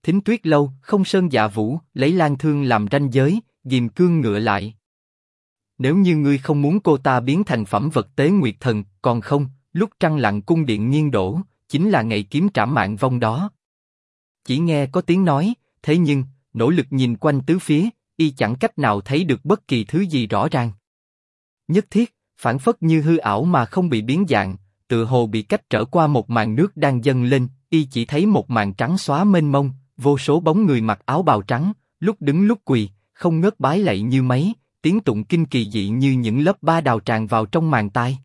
Thính Tuyết Lâu, Không Sơn Dạ Vũ, lấy lan thương làm ranh giới, ghim cương ngựa lại. Nếu như ngươi không muốn cô ta biến thành phẩm vật tế nguyệt thần, còn không, lúc trăng lặng cung điện nghiêng đổ, chính là ngày kiếm trảm mạng vong đó. Chỉ nghe có tiếng nói, thế nhưng, nỗ lực nhìn quanh tứ phía, y chẳng cách nào thấy được bất kỳ thứ gì rõ ràng. Nhất thiết, phản phất như hư ảo mà không bị biến dạng, tựa hồ bị cách trở qua một màn nước đang dâng lên, y chỉ thấy một màn trắng xóa mênh mông, vô số bóng người mặc áo bào trắng, lúc đứng lúc quỳ, không ngớt bái lạy như mấy, tiếng tụng kinh kỳ dị như những lớp ba đào tràn vào trong màn tai.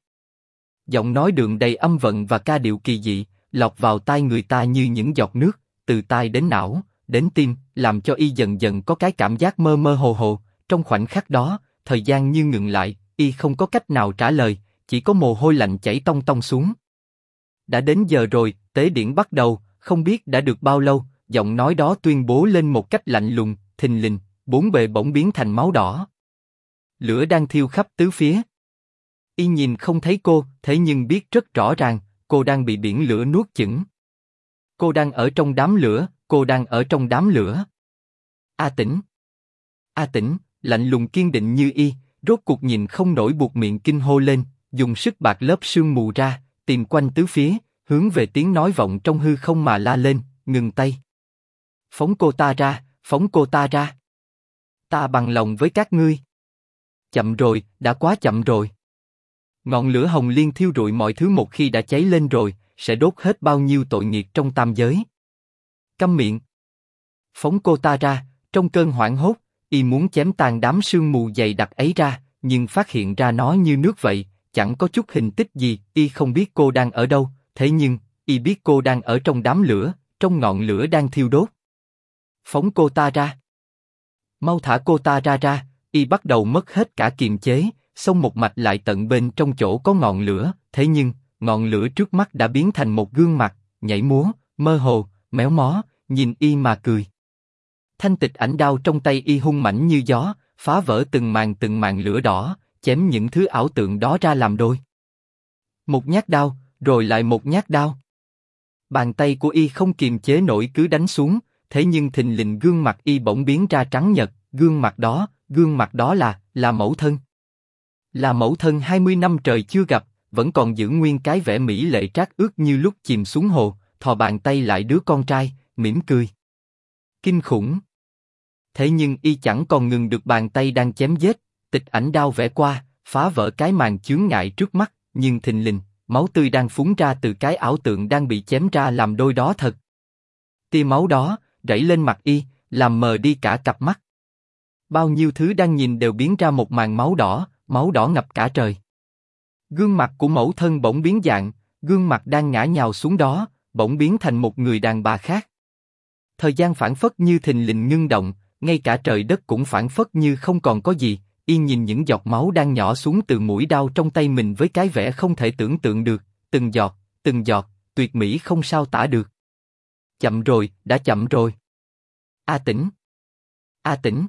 Giọng nói đường đầy âm vận và ca điệu kỳ dị, lọt vào tai người ta như những giọt nước, từ tai đến não, đến tim, làm cho y dần dần có cái cảm giác mơ mơ hồ hồ. Trong khoảnh khắc đó, thời gian như ngừng lại, y không có cách nào trả lời, chỉ có mồ hôi lạnh chảy tông tông xuống. Đã đến giờ rồi, tế điển bắt đầu, không biết đã được bao lâu, giọng nói đó tuyên bố lên một cách lạnh lùng, thình lình, bốn bề bỗng biến thành máu đỏ. Lửa đang thiêu khắp tứ phía. Y nhìn không thấy cô, thế nhưng biết rất rõ ràng, cô đang bị biển lửa nuốt chửng. Cô đang ở trong đám lửa, cô đang ở trong đám lửa. A Tĩnh. A Tĩnh, lạnh lùng kiên định như y, rốt cuộc nhìn không nổi buộc miệng kinh hô lên, dùng sức bạc lớp sương mù ra, tìm quanh tứ phía, hướng về tiếng nói vọng trong hư không mà la lên, ngừng tay. Phóng cô ta ra, phóng cô ta ra. Ta bằng lòng với các ngươi. Chậm rồi, đã quá chậm rồi. Ngọn lửa hồng liên thiêu rụi mọi thứ một khi đã cháy lên rồi, sẽ đốt hết bao nhiêu tội nghiệp trong tam giới. Câm miệng. Phóng cô ta ra, trong cơn hoảng hốt, y muốn chém tan đám sương mù dày đặc ấy ra, nhưng phát hiện ra nó như nước vậy, chẳng có chút hình tích gì, y không biết cô đang ở đâu, thế nhưng, y biết cô đang ở trong đám lửa, trong ngọn lửa đang thiêu đốt. Phóng cô ta ra. Mau thả cô ta ra ra, y bắt đầu mất hết cả kiềm chế, xông một mạch lại tận bên trong chỗ có ngọn lửa, thế nhưng, ngọn lửa trước mắt đã biến thành một gương mặt, nhảy múa, mơ hồ, méo mó, nhìn y mà cười. Thanh tịch ảnh đao trong tay y hung mãnh như gió, phá vỡ từng màn lửa đỏ, chém những thứ ảo tượng đó ra làm đôi. Một nhát đao, rồi lại một nhát đao. Bàn tay của y không kiềm chế nổi cứ đánh xuống, thế nhưng thình lình gương mặt y bỗng biến ra trắng nhợt, gương mặt đó là mẫu thân. Là mẫu thân 20 năm trời chưa gặp, vẫn còn giữ nguyên cái vẻ mỹ lệ trác ước như lúc chìm xuống hồ, thò bàn tay lại đứa con trai, mỉm cười. Kinh khủng. Thế nhưng y chẳng còn ngừng được bàn tay đang chém giết, tịch ảnh đao vẽ qua, phá vỡ cái màn chướng ngại trước mắt, nhưng thình lình, máu tươi đang phúng ra từ cái ảo tượng đang bị chém ra làm đôi đó thật. Tia máu đó, rảy lên mặt y, làm mờ đi cả cặp mắt. Bao nhiêu thứ đang nhìn đều biến ra một màn máu đỏ ngập cả trời. Gương mặt của mẫu thân bỗng biến dạng, gương mặt đang ngã nhào xuống đó, bỗng biến thành một người đàn bà khác. Thời gian phảng phất như thình lình ngưng động, ngay cả trời đất cũng phảng phất như không còn có gì. Y nhìn những giọt máu đang nhỏ xuống từ mũi đao trong tay mình với cái vẻ không thể tưởng tượng được, từng giọt, tuyệt mỹ không sao tả được. Chậm rồi, đã chậm rồi. A Tĩnh. A Tĩnh.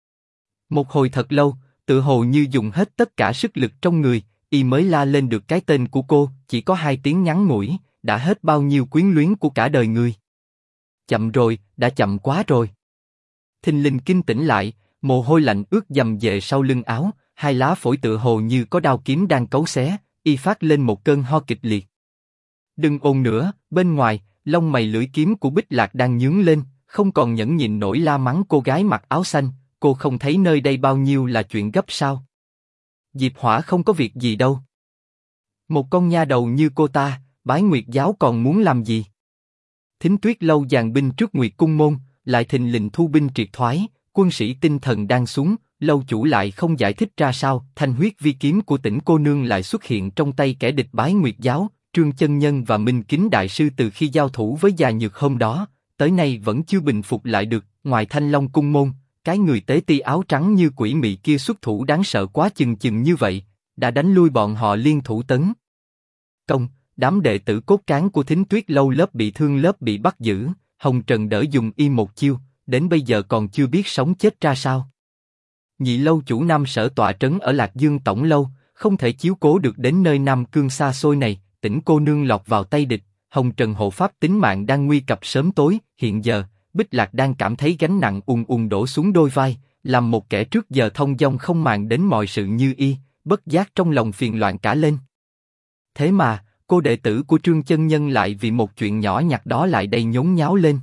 Một hồi thật lâu, tự hồ như dùng hết tất cả sức lực trong người, y mới la lên được cái tên của cô, chỉ có 2 tiếng ngắn ngủi, đã hết bao nhiêu quyến luyến của cả đời người. Chậm rồi, đã chậm quá rồi. Thình lình kinh tỉnh lại, mồ hôi lạnh ướt dầm dề sau lưng áo, 2 lá phổi tựa hồ như có đao kiếm đang cấu xé, y phát lên một cơn ho kịch liệt. Đừng ồn nữa, bên ngoài, lông mày lưỡi kiếm của Bích Lạc đang nhướng lên, không còn nhẫn nhịn nổi la mắng cô gái mặc áo xanh, cô không thấy nơi đây bao nhiêu là chuyện gấp sao? Diệp Hỏa không có việc gì đâu. Một con nha đầu như cô ta, bái Nguyệt giáo còn muốn làm gì? Thính Tuyết Lâu dàn binh trước Nguyệt cung môn, lại thình lình thu binh triệt thoái, quân sĩ tinh thần đang xuống, lâu chủ lại không giải thích ra sao, thanh huyết vi kiếm của Tĩnh cô nương lại xuất hiện trong tay kẻ địch bái Nguyệt giáo, Trương chân nhân và Minh Kính đại sư từ khi giao thủ với Già Nhược hôm đó, tới nay vẫn chưa bình phục lại được. Ngoài Thanh Long cung môn, cái người tế ti áo trắng như quỷ mị kia xuất thủ đáng sợ quá chừng như vậy, đã đánh lui bọn họ liên thủ tấn công. Đám đệ tử cốt cán của Thính Tuyết Lâu lớp bị thương lớp bị bắt giữ, Hồng Trần đỡ dùng y một chiêu, đến bây giờ còn chưa biết sống chết ra sao. Nhị lâu chủ Nam Sở tọa trấn ở Lạc Dương Tổng Lâu, không thể chiếu cố được đến nơi Nam Cương xa xôi này, Tĩnh cô nương lọt vào tay địch, Hồng Trần hộ pháp tính mạng đang nguy cập sớm tối, hiện giờ, Bích Lạc đang cảm thấy gánh nặng ùn ùn đổ xuống đôi vai, làm một kẻ trước giờ thông dong không màng đến mọi sự như y, bất giác trong lòng phiền loạn cả lên. Thế mà, cô đệ tử của Trương chân nhân lại vì một chuyện nhỏ nhặt đó lại đầy nhốn nháo lên.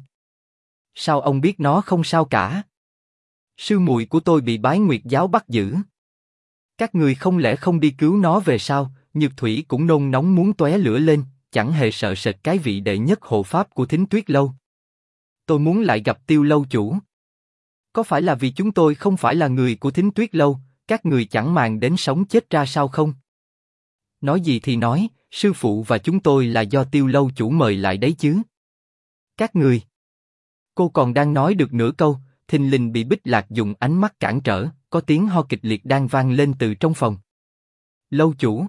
Sao ông biết nó không sao cả? Sư muội của tôi bị Bái Nguyệt giáo bắt giữ. Các người không lẽ không đi cứu nó về sao? Nhược Thủy cũng nôn nóng muốn tóe lửa lên, chẳng hề sợ sệt cái vị đệ nhất hộ pháp của Thính Tuyết lâu. Tôi muốn lại gặp Tiêu lâu chủ. Có phải là vì chúng tôi không phải là người của Thính Tuyết lâu, các người chẳng màng đến sống chết ra sao không? Nói gì thì nói, sư phụ và chúng tôi là do Tiêu lâu chủ mời lại đấy chứ. Các người. Cô còn đang nói được nửa câu, thình lình bị Bích Lạc dùng ánh mắt cản trở, có tiếng ho kịch liệt đang vang lên từ trong phòng. Lâu chủ.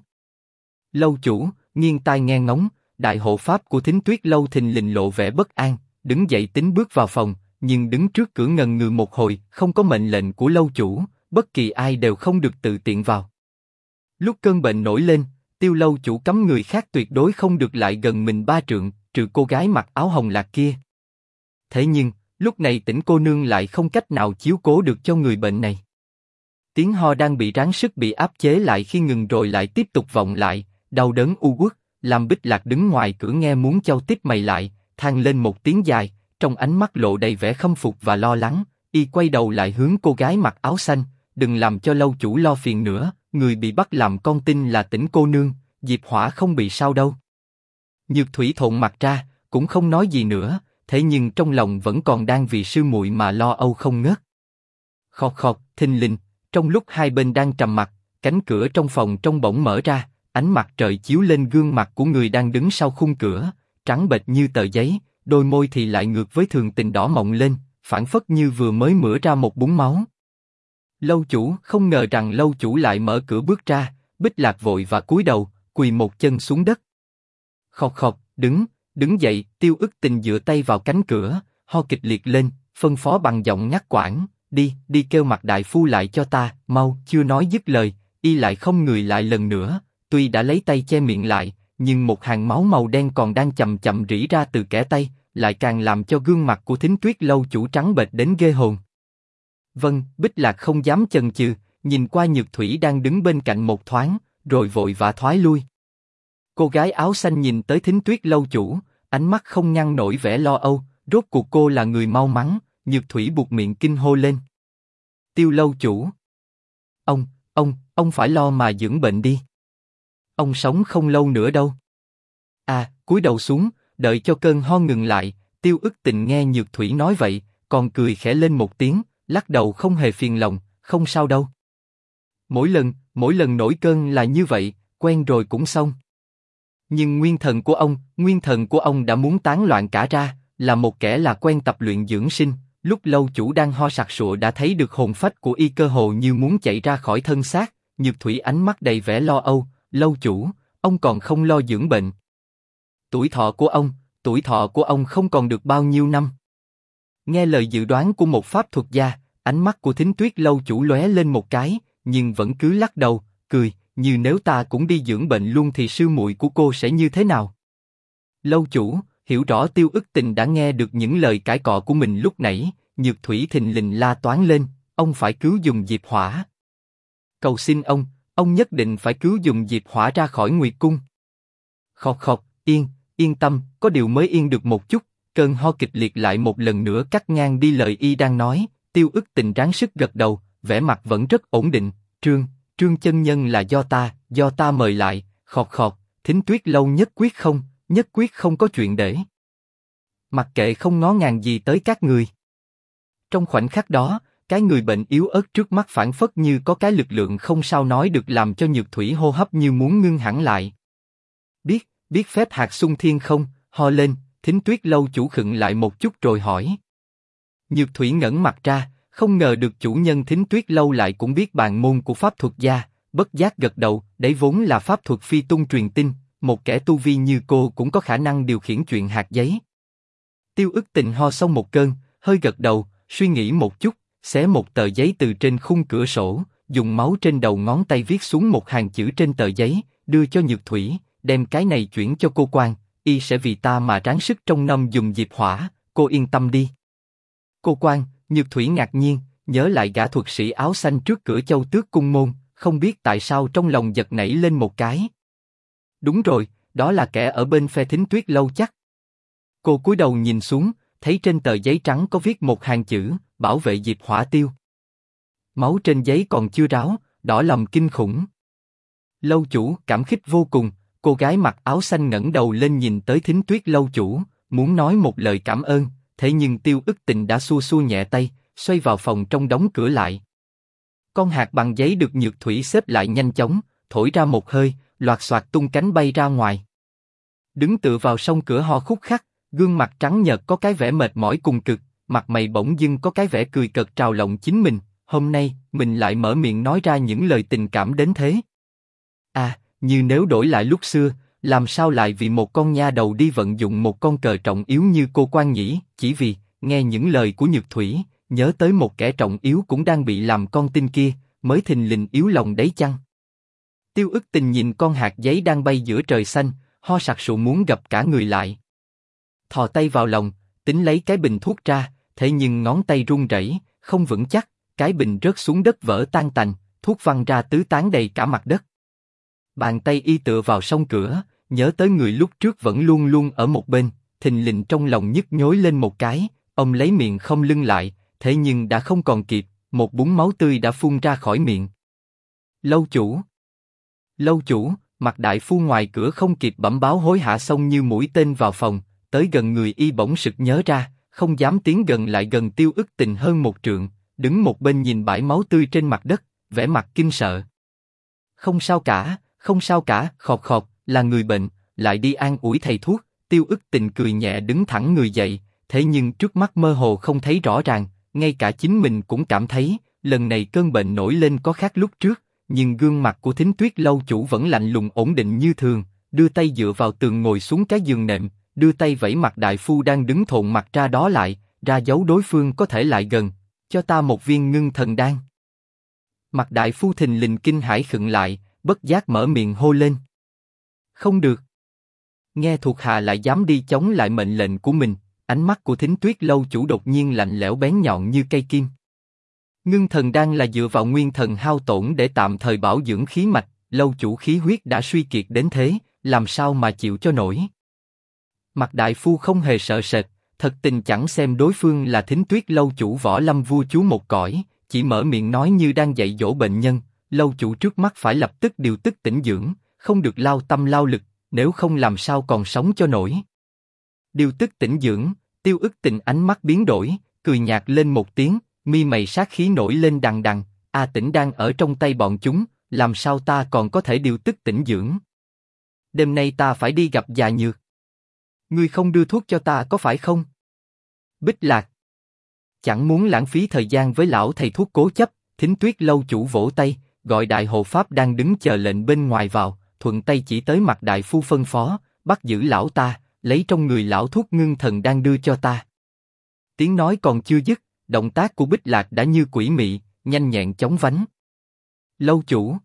Lâu chủ, nghiêng tai nghe ngóng, đại hộ pháp của Thính Tuyết lâu thình lình lộ vẻ bất an, đứng dậy tính bước vào phòng, nhưng đứng trước cửa ngần ngừ một hồi, không có mệnh lệnh của lâu chủ, bất kỳ ai đều không được tự tiện vào. Lúc cơn bệnh nổi lên, Tiêu lâu chủ cấm người khác tuyệt đối không được lại gần mình 3 trượng, trừ cô gái mặc áo hồng lạc kia. Thế nhưng, lúc này Tĩnh cô nương lại không cách nào chiếu cố được cho người bệnh này. Tiếng ho đang bị ráng sức bị áp chế lại khi ngừng rồi lại tiếp tục vọng lại, đau đớn u uất, làm Bích Lạc đứng ngoài cửa nghe muốn chau tít mày lại, than lên một tiếng dài, trong ánh mắt lộ đầy vẻ khâm phục và lo lắng, y quay đầu lại hướng cô gái mặc áo xanh, đừng làm cho lâu chủ lo phiền nữa, người bị bắt làm con tin là Tĩnh cô nương, Diệp Hỏa không bị sao đâu. Nhược Thủy thộn mặt ra, cũng không nói gì nữa, thế nhưng trong lòng vẫn còn đang vì sư muội mà lo âu không ngớt. Khọt khọt, thình lình, trong lúc hai bên đang trầm mặc, cánh cửa trong phòng trong bỗng mở ra, ánh mặt trời chiếu lên gương mặt của người đang đứng sau khung cửa, trắng bệch như tờ giấy, đôi môi thì lại ngược với thường tình đỏ mọng lên, phảng phất như vừa mới mửa ra một búng máu. Lâu chủ, không ngờ rằng lâu chủ lại mở cửa bước ra, Bích Lạc vội và cúi đầu, quỳ một chân xuống đất. Khọt khọt, đứng dậy, Tiêu Ức Tình dựa tay vào cánh cửa, ho kịch liệt lên, phân phó bằng giọng ngắt quãng, đi kêu Mạc đại phu lại cho ta, mau. Chưa nói dứt lời, y lại không người lại lần nữa, tuy đã lấy tay che miệng lại, nhưng một hàng máu màu đen còn đang chậm chậm rỉ ra từ kẽ tay, lại càng làm cho gương mặt của Thính Tuyết lâu chủ trắng bệch đến ghê hồn. Vâng, Bích Lạc không dám chần chừ, nhìn qua Nhược Thủy đang đứng bên cạnh một thoáng, rồi vội vã thoái lui. Cô gái áo xanh nhìn tới Thính Tuyết lâu chủ, ánh mắt không ngăn nổi vẻ lo âu, rốt cuộc cô là người mau mắn, Nhược Thủy buột miệng kinh hô lên. Tiêu lâu chủ. Ông phải lo mà dưỡng bệnh đi. Ông sống không lâu nữa đâu. Cúi đầu xuống, đợi cho cơn ho ngừng lại, Tiêu Ức Tình nghe Nhược Thủy nói vậy, còn cười khẽ lên một tiếng, lắc đầu không hề phiền lòng, không sao đâu. Mỗi lần nổi cơn là như vậy, quen rồi cũng xong. Nhưng nguyên thần của ông đã muốn tán loạn cả ra, là một kẻ là quen tập luyện dưỡng sinh, lúc lâu chủ đang ho sặc sụa đã thấy được hồn phách của y cơ hồ như muốn chạy ra khỏi thân xác, Nhược Thủy ánh mắt đầy vẻ lo âu, lâu chủ, ông còn không lo dưỡng bệnh. Tuổi thọ của ông không còn được bao nhiêu năm. Nghe lời dự đoán của một pháp thuật gia, ánh mắt của Thính Tuyết lâu chủ lóe lên một cái, nhưng vẫn cứ lắc đầu, cười, như nếu ta cũng đi dưỡng bệnh luôn thì sư muội của cô sẽ như thế nào? Lâu chủ, hiểu rõ Tiêu Ức Tình đã nghe được những lời cãi cọ của mình lúc nãy, Nhược Thủy thình lình la toáng lên, ông phải cứu dùng Diệp Hỏa. Cầu xin ông nhất định phải cứu dùng Diệp Hỏa ra khỏi Nguyệt Cung. Khọt khọt, yên tâm, có điều mới yên được một chút, cơn ho kịch liệt lại một lần nữa cắt ngang đi lời y đang nói, Tiêu Ức Tình ráng sức gật đầu, vẻ mặt vẫn rất ổn định, Trương chân nhân là do ta mời lại, khọt khọt, Thính Tuyết lâu nhất quyết không có chuyện để. Mặc kệ không ngó ngàng gì tới các người. Trong khoảnh khắc đó, cái người bệnh yếu ớt trước mắt phảng phất như có cái lực lượng không sao nói được làm cho Nhược Thủy hô hấp như muốn ngưng hẳn lại. Biết phép hạt xung thiên không? Ho lên, Thính Tuyết lâu chủ khựng lại một chút rồi hỏi. Nhược Thủy ngẩng mặt ra, không ngờ được chủ nhân Thính Tuyết lâu lại cũng biết bàn môn của pháp thuật gia, bất giác gật đầu, đấy vốn là pháp thuật phi tung truyền tinh, một kẻ tu vi như cô cũng có khả năng điều khiển chuyện hạt giấy. Tiêu Ức Tình ho xong một cơn, hơi gật đầu, suy nghĩ một chút, xé một tờ giấy từ trên khung cửa sổ, dùng máu trên đầu ngón tay viết xuống một hàng chữ trên tờ giấy, đưa cho Nhược Thủy, đem cái này chuyển cho cô quan, y sẽ vì ta mà ráng sức trông nom dùng Diệp Hỏa, cô yên tâm đi. Cô quan, Nhược Thủy ngạc nhiên, nhớ lại gã thuật sĩ áo xanh trước cửa Châu Tước cung môn, không biết tại sao trong lòng giật nảy lên một cái. Đúng rồi, đó là kẻ ở bên phe Thính Tuyết lâu chắc. Cô cúi đầu nhìn xuống, thấy trên tờ giấy trắng có viết một hàng chữ, bảo vệ Diệp Hỏa Tiêu. Máu trên giấy còn chưa ráo, đỏ lòm kinh khủng. Lâu chủ cảm kích vô cùng, cô gái mặc áo xanh ngẩng đầu lên nhìn tới Thính Tuyết lâu chủ, muốn nói một lời cảm ơn, thế nhưng Tiêu Ức Tình đã xua xua nhẹ tay, xoay vào phòng trong đóng cửa lại. Con hạt bằng giấy được Nhược Thủy xếp lại nhanh chóng, thổi ra một hơi, loạt xoạt tung cánh bay ra ngoài. Đứng tựa vào song cửa ho khúc khắc, gương mặt trắng nhợt có cái vẻ mệt mỏi cùng cực, mặt mày bỗng dưng có cái vẻ cười cợt trào lòng chính mình. Hôm nay mình lại mở miệng nói ra những lời tình cảm đến thế. À, như nếu đổi lại lúc xưa, làm sao lại vì một con nha đầu đi vận dụng một con cờ trọng yếu như cô quan nhỉ? Chỉ vì nghe những lời của Nhược Thủy, nhớ tới một kẻ trọng yếu cũng đang bị làm con tin kia, mới thình lình yếu lòng đấy chăng? Tiêu Ức Tình nhìn con hạt giấy đang bay giữa trời xanh, ho sặc sụa muốn gập cả người lại. Thò tay vào lòng, tính lấy cái bình thuốc ra, thế nhưng ngón tay run rẩy, không vững chắc, cái bình rớt xuống đất vỡ tan tành, thuốc văng ra tứ tán đầy cả mặt đất. Bàn tay y tựa vào song cửa, nhớ tới người lúc trước vẫn luôn luôn ở một bên, thình lình trong lòng nhức nhối lên một cái, ông lấy miệng không lưng lại, thế nhưng đã không còn kịp, một búng máu tươi đã phun ra khỏi miệng. Lâu chủ, lâu chủ, Mạc đại phu ngoài cửa không kịp bẩm báo hối hả xông như mũi tên vào phòng, tới gần người y bỗng sực nhớ ra, không dám tiến gần lại gần Tiêu Ức Tình hơn một trượng, đứng một bên nhìn bãi máu tươi trên mặt đất, vẻ mặt kinh sợ. Không sao cả, không sao cả, khọt khọt, là người bệnh, lại đi an ủi thầy thuốc. Tiêu Ức Tình cười nhẹ đứng thẳng người dậy, thế nhưng trước mắt mơ hồ không thấy rõ ràng, ngay cả chính mình cũng cảm thấy, lần này cơn bệnh nổi lên có khác lúc trước, nhưng gương mặt của Thính Tuyết lâu chủ vẫn lạnh lùng ổn định như thường, đưa tay dựa vào tường ngồi xuống cái giường nệm, đưa tay vẫy Mạc đại phu đang đứng thộn mặt ra đó lại, ra dấu đối phương có thể lại gần, cho ta một viên ngưng thần đan. Mạc đại phu thình lình kinh hãi khựng lại, bất giác mở miệng hô lên. Không được. Nghe thuộc hạ lại dám đi chống lại mệnh lệnh của mình, ánh mắt của Thính Tuyết lâu chủ đột nhiên lạnh lẽo bén nhọn như cây kim. Ngưng thần đan là dựa vào nguyên thần hao tổn để tạm thời bảo dưỡng khí mạch, lâu chủ khí huyết đã suy kiệt đến thế, làm sao mà chịu cho nổi? Mạc đại phu không hề sợ sệt, thật tình chẳng xem đối phương là Thính Tuyết lâu chủ võ lâm vua chúa một cõi, chỉ mở miệng nói như đang dạy dỗ bệnh nhân, lâu chủ trước mắt phải lập tức điều tức tĩnh dưỡng, không được lao tâm lao lực, nếu không làm sao còn sống cho nổi. Điều tức tĩnh dưỡng, Tiêu Ức Tình ánh mắt biến đổi, cười nhạt lên một tiếng, mi mày sát khí nổi lên đằng đằng, A Tĩnh đang ở trong tay bọn chúng, làm sao ta còn có thể điều tức tĩnh dưỡng? Đêm nay ta phải đi gặp già Nhược. Ngươi không đưa thuốc cho ta có phải không? Bích Lạc. Chẳng muốn lãng phí thời gian với lão thầy thuốc cố chấp, Thính Tuyết lâu chủ vỗ tay, gọi đại hộ pháp đang đứng chờ lệnh bên ngoài vào, thuận tay chỉ tới Mạc đại phu phân phó, bắt giữ lão ta, lấy trong người lão thuốc ngưng thần đang đưa cho ta. Tiếng nói còn chưa dứt, động tác của Bích Lạc đã như quỷ mị, nhanh nhẹn chóng vánh. Lâu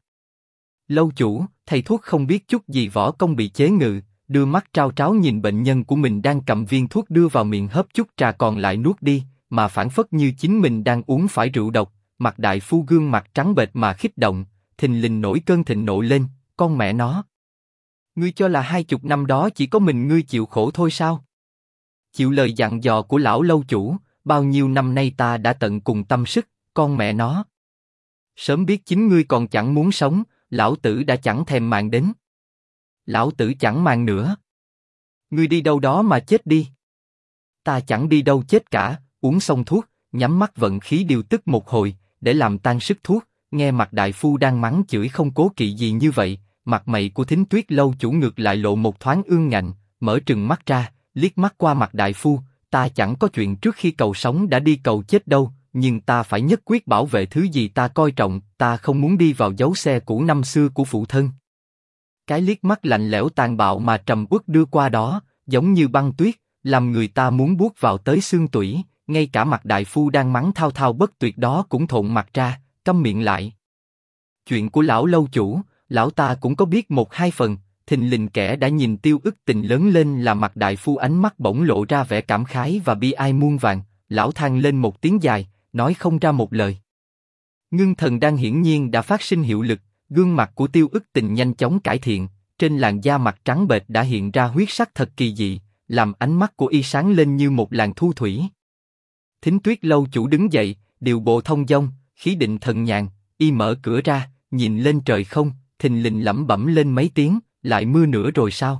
chủ, thầy thuốc không biết chút gì võ công bị chế ngự, đưa mắt trao tráo nhìn bệnh nhân của mình đang cầm viên thuốc đưa vào miệng hớp chút trà còn lại nuốt đi, mà phảng phất như chính mình đang uống phải rượu độc. Mạc đại phu gương mặt trắng bệch mà khích động, thình lình nổi cơn thịnh nộ lên, con mẹ nó. Ngươi cho là 20 năm đó chỉ có mình ngươi chịu khổ thôi sao? Chịu lời dặn dò của lão lâu chủ, bao nhiêu năm nay ta đã tận cùng tâm sức, con mẹ nó. Sớm biết chính ngươi còn chẳng muốn sống, lão tử đã chẳng thèm màng đến. Lão tử chẳng màng nữa. Ngươi đi đâu đó mà chết đi. Ta chẳng đi đâu chết cả, uống xong thuốc, nhắm mắt vận khí điều tức một hồi, để làm tan sức thuốc. Nghe Mạc đại phu đang mắng chửi không cố kỵ gì như vậy, mặt mày của Thính Tuyết lâu chủ ngược lại lộ một thoáng ương ngạnh, mở trừng mắt ra, liếc mắt qua Mạc đại phu. Ta chẳng có chuyện trước khi cầu sống đã đi cầu chết đâu, nhưng ta phải nhất quyết bảo vệ thứ gì ta coi trọng, ta không muốn đi vào dấu xe cũ năm xưa của phụ thân. Cái liếc mắt lạnh lẽo tàn bạo mà trầm uất đưa qua đó, giống như băng tuyết, làm người ta muốn buốt vào tới xương tủy. Ngay cả Mạc đại phu đang mắng thao thao bất tuyệt đó cũng thộn mặt ra, câm miệng lại. Chuyện của lão lâu chủ, lão ta cũng có biết một hai phần. Thình lình kẻ đã nhìn Tiêu Ức Tình lớn lên là Mạc đại phu, ánh mắt bỗng lộ ra vẻ cảm khái và bi ai muôn vàn, lão than lên một tiếng dài, nói không ra một lời. Ngưng thần đan hiển nhiên đã phát sinh hiệu lực, gương mặt của Tiêu Ức Tình nhanh chóng cải thiện, trên làn da mặt trắng bệch đã hiện ra huyết sắc thật kỳ dị, làm ánh mắt của y sáng lên như một làn thu thủy. Thính Tuyết lâu chủ đứng dậy, điều bộ thông dong, khí định thần nhàn, y mở cửa ra, nhìn lên trời không, thình lình lẩm bẩm lên mấy tiếng, lại mưa nữa rồi sao?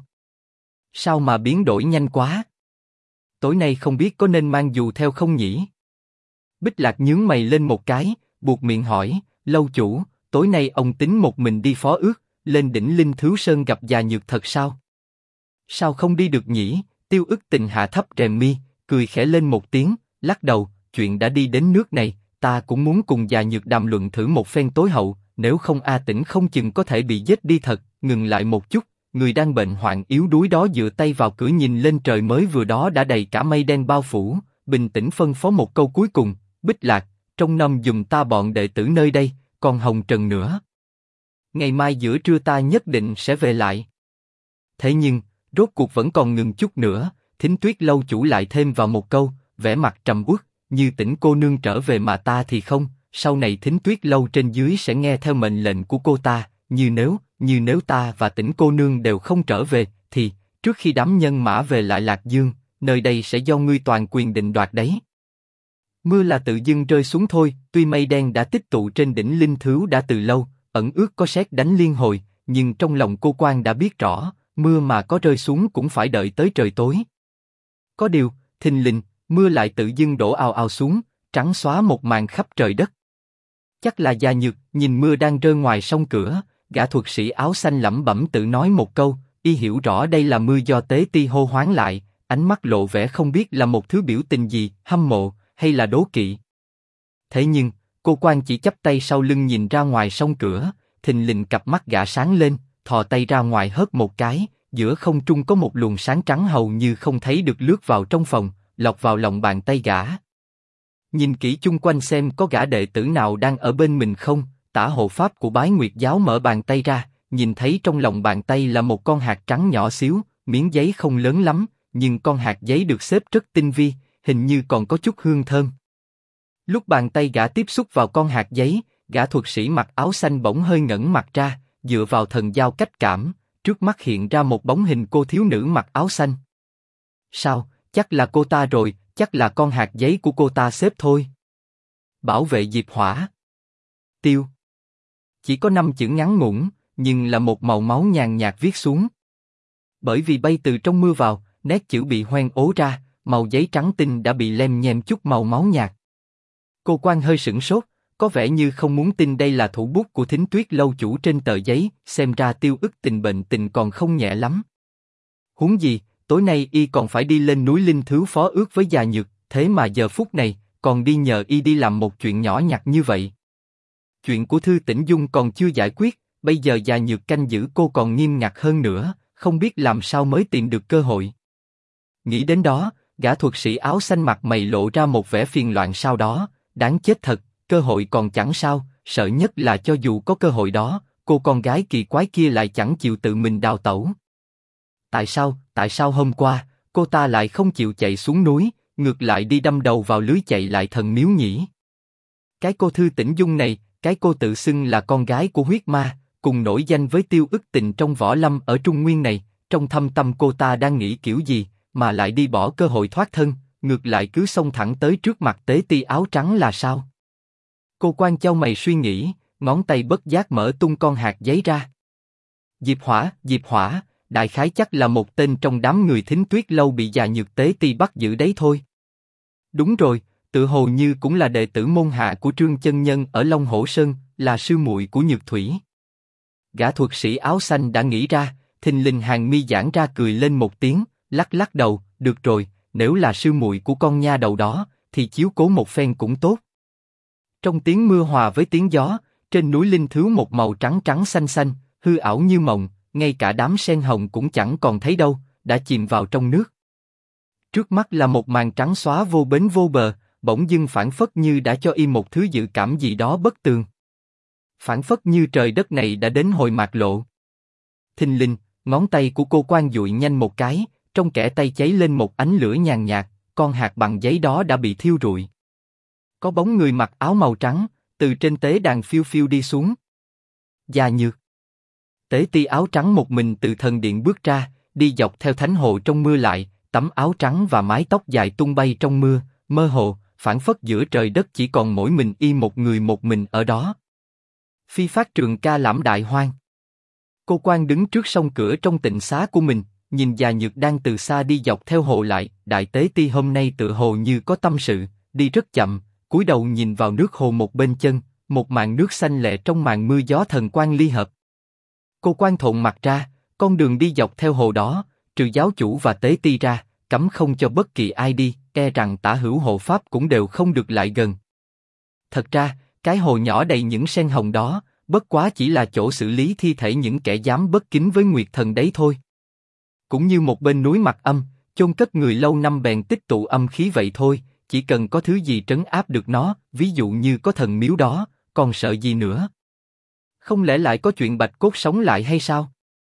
Sao mà biến đổi nhanh quá? Tối nay không biết có nên mang dù theo không nhỉ? Bích Lạc nhướng mày lên một cái, buột miệng hỏi, lâu chủ, tối nay ông tính một mình đi phó ước, lên đỉnh Linh Thứu Sơn gặp già nhược thật sao? Sao không đi được nhỉ? Tiêu Ức Tình hạ thấp rèm mi, cười khẽ lên một tiếng, lắc đầu, chuyện đã đi đến nước này, ta cũng muốn cùng già nhược đàm luận thử một phen tối hậu, nếu không A Tĩnh không chừng có thể bị giết đi thật. Ngừng lại một chút, người đang bệnh hoạn yếu đuối đó dựa tay vào cửa nhìn lên trời mới vừa đó đã đầy cả mây đen bao phủ, bình tĩnh phân phó một câu cuối cùng, Bích Lạc, trông nom giùm ta bọn đệ tử nơi đây, còn Hồng Trần nữa. Ngày mai giữa trưa ta nhất định sẽ về lại. Thế nhưng, rốt cuộc vẫn còn ngừng chút nữa, Thính Tuyết lâu chủ lại thêm vào một câu, vẻ mặt trầm uất, như Tĩnh cô nương trở về mà ta thì không, sau này Thính Tuyết lâu trên dưới sẽ nghe theo mệnh lệnh của cô ta, như nếu ta và Tĩnh cô nương đều không trở về, thì trước khi đám nhân mã về lại Lạc Dương, nơi đây sẽ do ngươi toàn quyền định đoạt đấy. Mưa là tự dưng rơi xuống thôi, tuy mây đen đã tích tụ trên đỉnh Linh Thứu đã từ lâu, ẩn ước có sét đánh liên hồi, nhưng trong lòng cô quan đã biết rõ, mưa mà có rơi xuống cũng phải đợi tới trời tối. Có điều, thình lình, mưa lại tự dưng đổ ào ào xuống, trắng xóa một màn khắp trời đất. Chắc là già nhược, nhìn mưa đang rơi ngoài sông cửa, gã thuật sĩ áo xanh lẩm bẩm tự nói một câu, y hiểu rõ đây là mưa do tế ti hô hoán lại, ánh mắt lộ vẻ không biết là một thứ biểu tình gì, hâm mộ hay là đố kỵ. Thế nhưng, cô quan chỉ chắp tay sau lưng nhìn ra ngoài sông cửa, thình lình cặp mắt gã sáng lên, thò tay ra ngoài hớt một cái, giữa không trung có một luồng sáng trắng hầu như không thấy được lướt vào trong phòng, lọt vào lòng bàn tay gã. Nhìn kỹ chung quanh xem có gã đệ tử nào đang ở bên mình không, Tả hộ pháp của Bái Nguyệt giáo mở bàn tay ra, nhìn thấy trong lòng bàn tay là một con hạt trắng nhỏ xíu, miếng giấy không lớn lắm, nhưng con hạt giấy được xếp rất tinh vi, hình như còn có chút hương thơm. Lúc bàn tay gã tiếp xúc vào con hạt giấy, gã thuật sĩ mặc áo xanh bỗng hơi ngẩng mặt ra, dựa vào thần giao cách cảm, trước mắt hiện ra một bóng hình cô thiếu nữ mặc áo xanh. Sao, chắc là cô ta rồi, chắc là con hạt giấy của cô ta xếp thôi. Bảo vệ Diệp Hỏa. Tiêu. Chỉ có 5 chữ ngắn ngủn, nhưng là một màu máu nhàn nhạt viết xuống. Bởi vì bay từ trong mưa vào, nét chữ bị hoen ố ra, màu giấy trắng tinh đã bị lem nhem chút màu máu nhạt. Cô quan hơi sửng sốt, có vẻ như không muốn tin đây là thủ bút của Thính Tuyết lâu chủ trên tờ giấy, xem ra Tiêu Ức Tình bệnh tình còn không nhẹ lắm. Huống gì, tối nay y còn phải đi lên núi Linh Thứu phó ước với già nhược, thế mà giờ phút này còn đi nhờ y đi làm một chuyện nhỏ nhặt như vậy. Chuyện của Thư Tĩnh Dung còn chưa giải quyết, bây giờ già nhược canh giữ cô còn nghiêm ngặt hơn nữa, không biết làm sao mới tìm được cơ hội. Nghĩ đến đó, gã thuật sĩ áo xanh mặt mày lộ ra một vẻ phiền loạn sau đó, đáng chết thật, cơ hội còn chẳng sao, sợ nhất là cho dù có cơ hội đó, cô con gái kỳ quái kia lại chẳng chịu tự mình đào tẩu. Tại sao hôm qua, cô ta lại không chịu chạy xuống núi, ngược lại đi đâm đầu vào lưới chạy lại thần miếu nhỉ? Cái cô Thư Tĩnh Dung này, cái cô tự xưng là con gái của huyết ma, cùng nổi danh với Tiêu Ức Tình trong võ lâm ở Trung Nguyên này, trong thâm tâm cô ta đang nghĩ kiểu gì, mà lại đi bỏ cơ hội thoát thân, ngược lại cứ xông thẳng tới trước mặt tế ti áo trắng là sao? Cô quan chau mày suy nghĩ, ngón tay bất giác mở tung con hạt giấy ra. Diệp Hỏa, đại khái chắc là một tên trong đám người Thính Tuyết lâu bị già nhược tế ti bắt giữ đấy thôi. Đúng rồi, tự hồ như cũng là đệ tử môn hạ của Trương chân nhân ở Long Hổ Sơn, là sư muội của Nhược Thủy. Gã thuật sĩ áo xanh đã nghĩ ra, thình lình hàng mi giãn ra cười lên một tiếng, lắc đầu, được rồi, nếu là sư muội của con nha đầu đó, thì chiếu cố một phen cũng tốt. Trong tiếng mưa hòa với tiếng gió, trên núi Linh Thứu một màu trắng trắng xanh xanh, hư ảo như mộng, ngay cả đám sen hồng cũng chẳng còn thấy đâu, đã chìm vào trong nước. Trước mắt là một màn trắng xóa vô bến vô bờ, bỗng dưng phảng phất như đã cho y một thứ dự cảm gì đó bất tường. Phảng phất như trời đất này đã đến hồi mạt lộ. Thình lình, ngón tay của cô quan dụi nhanh một cái, trong kẽ tay cháy lên một ánh lửa nhàn nhạt, con hạt bằng giấy đó đã bị thiêu rụi. Có bóng người mặc áo màu trắng, từ trên tế đàn phiêu phiêu đi xuống. Gia Nhược. Tế ti áo trắng một mình từ thần điện bước ra, đi dọc theo thánh hồ trong mưa lại, tấm áo trắng và mái tóc dài tung bay trong mưa, mơ hồ, phảng phất giữa trời đất chỉ còn mỗi mình y một người một mình ở đó. Phi phát trường ca lãm đại hoang. Cô quan đứng trước song cửa trong tịnh xá của mình, nhìn Gia Nhược đang từ xa đi dọc theo hồ lại. Đại tế ti hôm nay tựa hồ như có tâm sự, đi rất chậm, cúi đầu nhìn vào nước hồ một bên chân, một màn nước xanh lẹ trong màn mưa gió thần quang ly hợp. Cô quan thộn mặt ra, con đường đi dọc theo hồ đó, trừ giáo chủ và tế ti ra, cấm không cho bất kỳ ai đi, e rằng tả hữu hộ pháp cũng đều không được lại gần. Thật ra, cái hồ nhỏ đầy những sen hồng đó, bất quá chỉ là chỗ xử lý thi thể những kẻ dám bất kính với Nguyệt Thần đấy thôi. Cũng như một bên núi Mặc Âm, chôn cất người lâu năm bèn tích tụ âm khí vậy thôi, chỉ cần có thứ gì trấn áp được nó, ví dụ như có thần miếu đó, còn sợ gì nữa? Không lẽ lại có chuyện bạch cốt sống lại hay sao?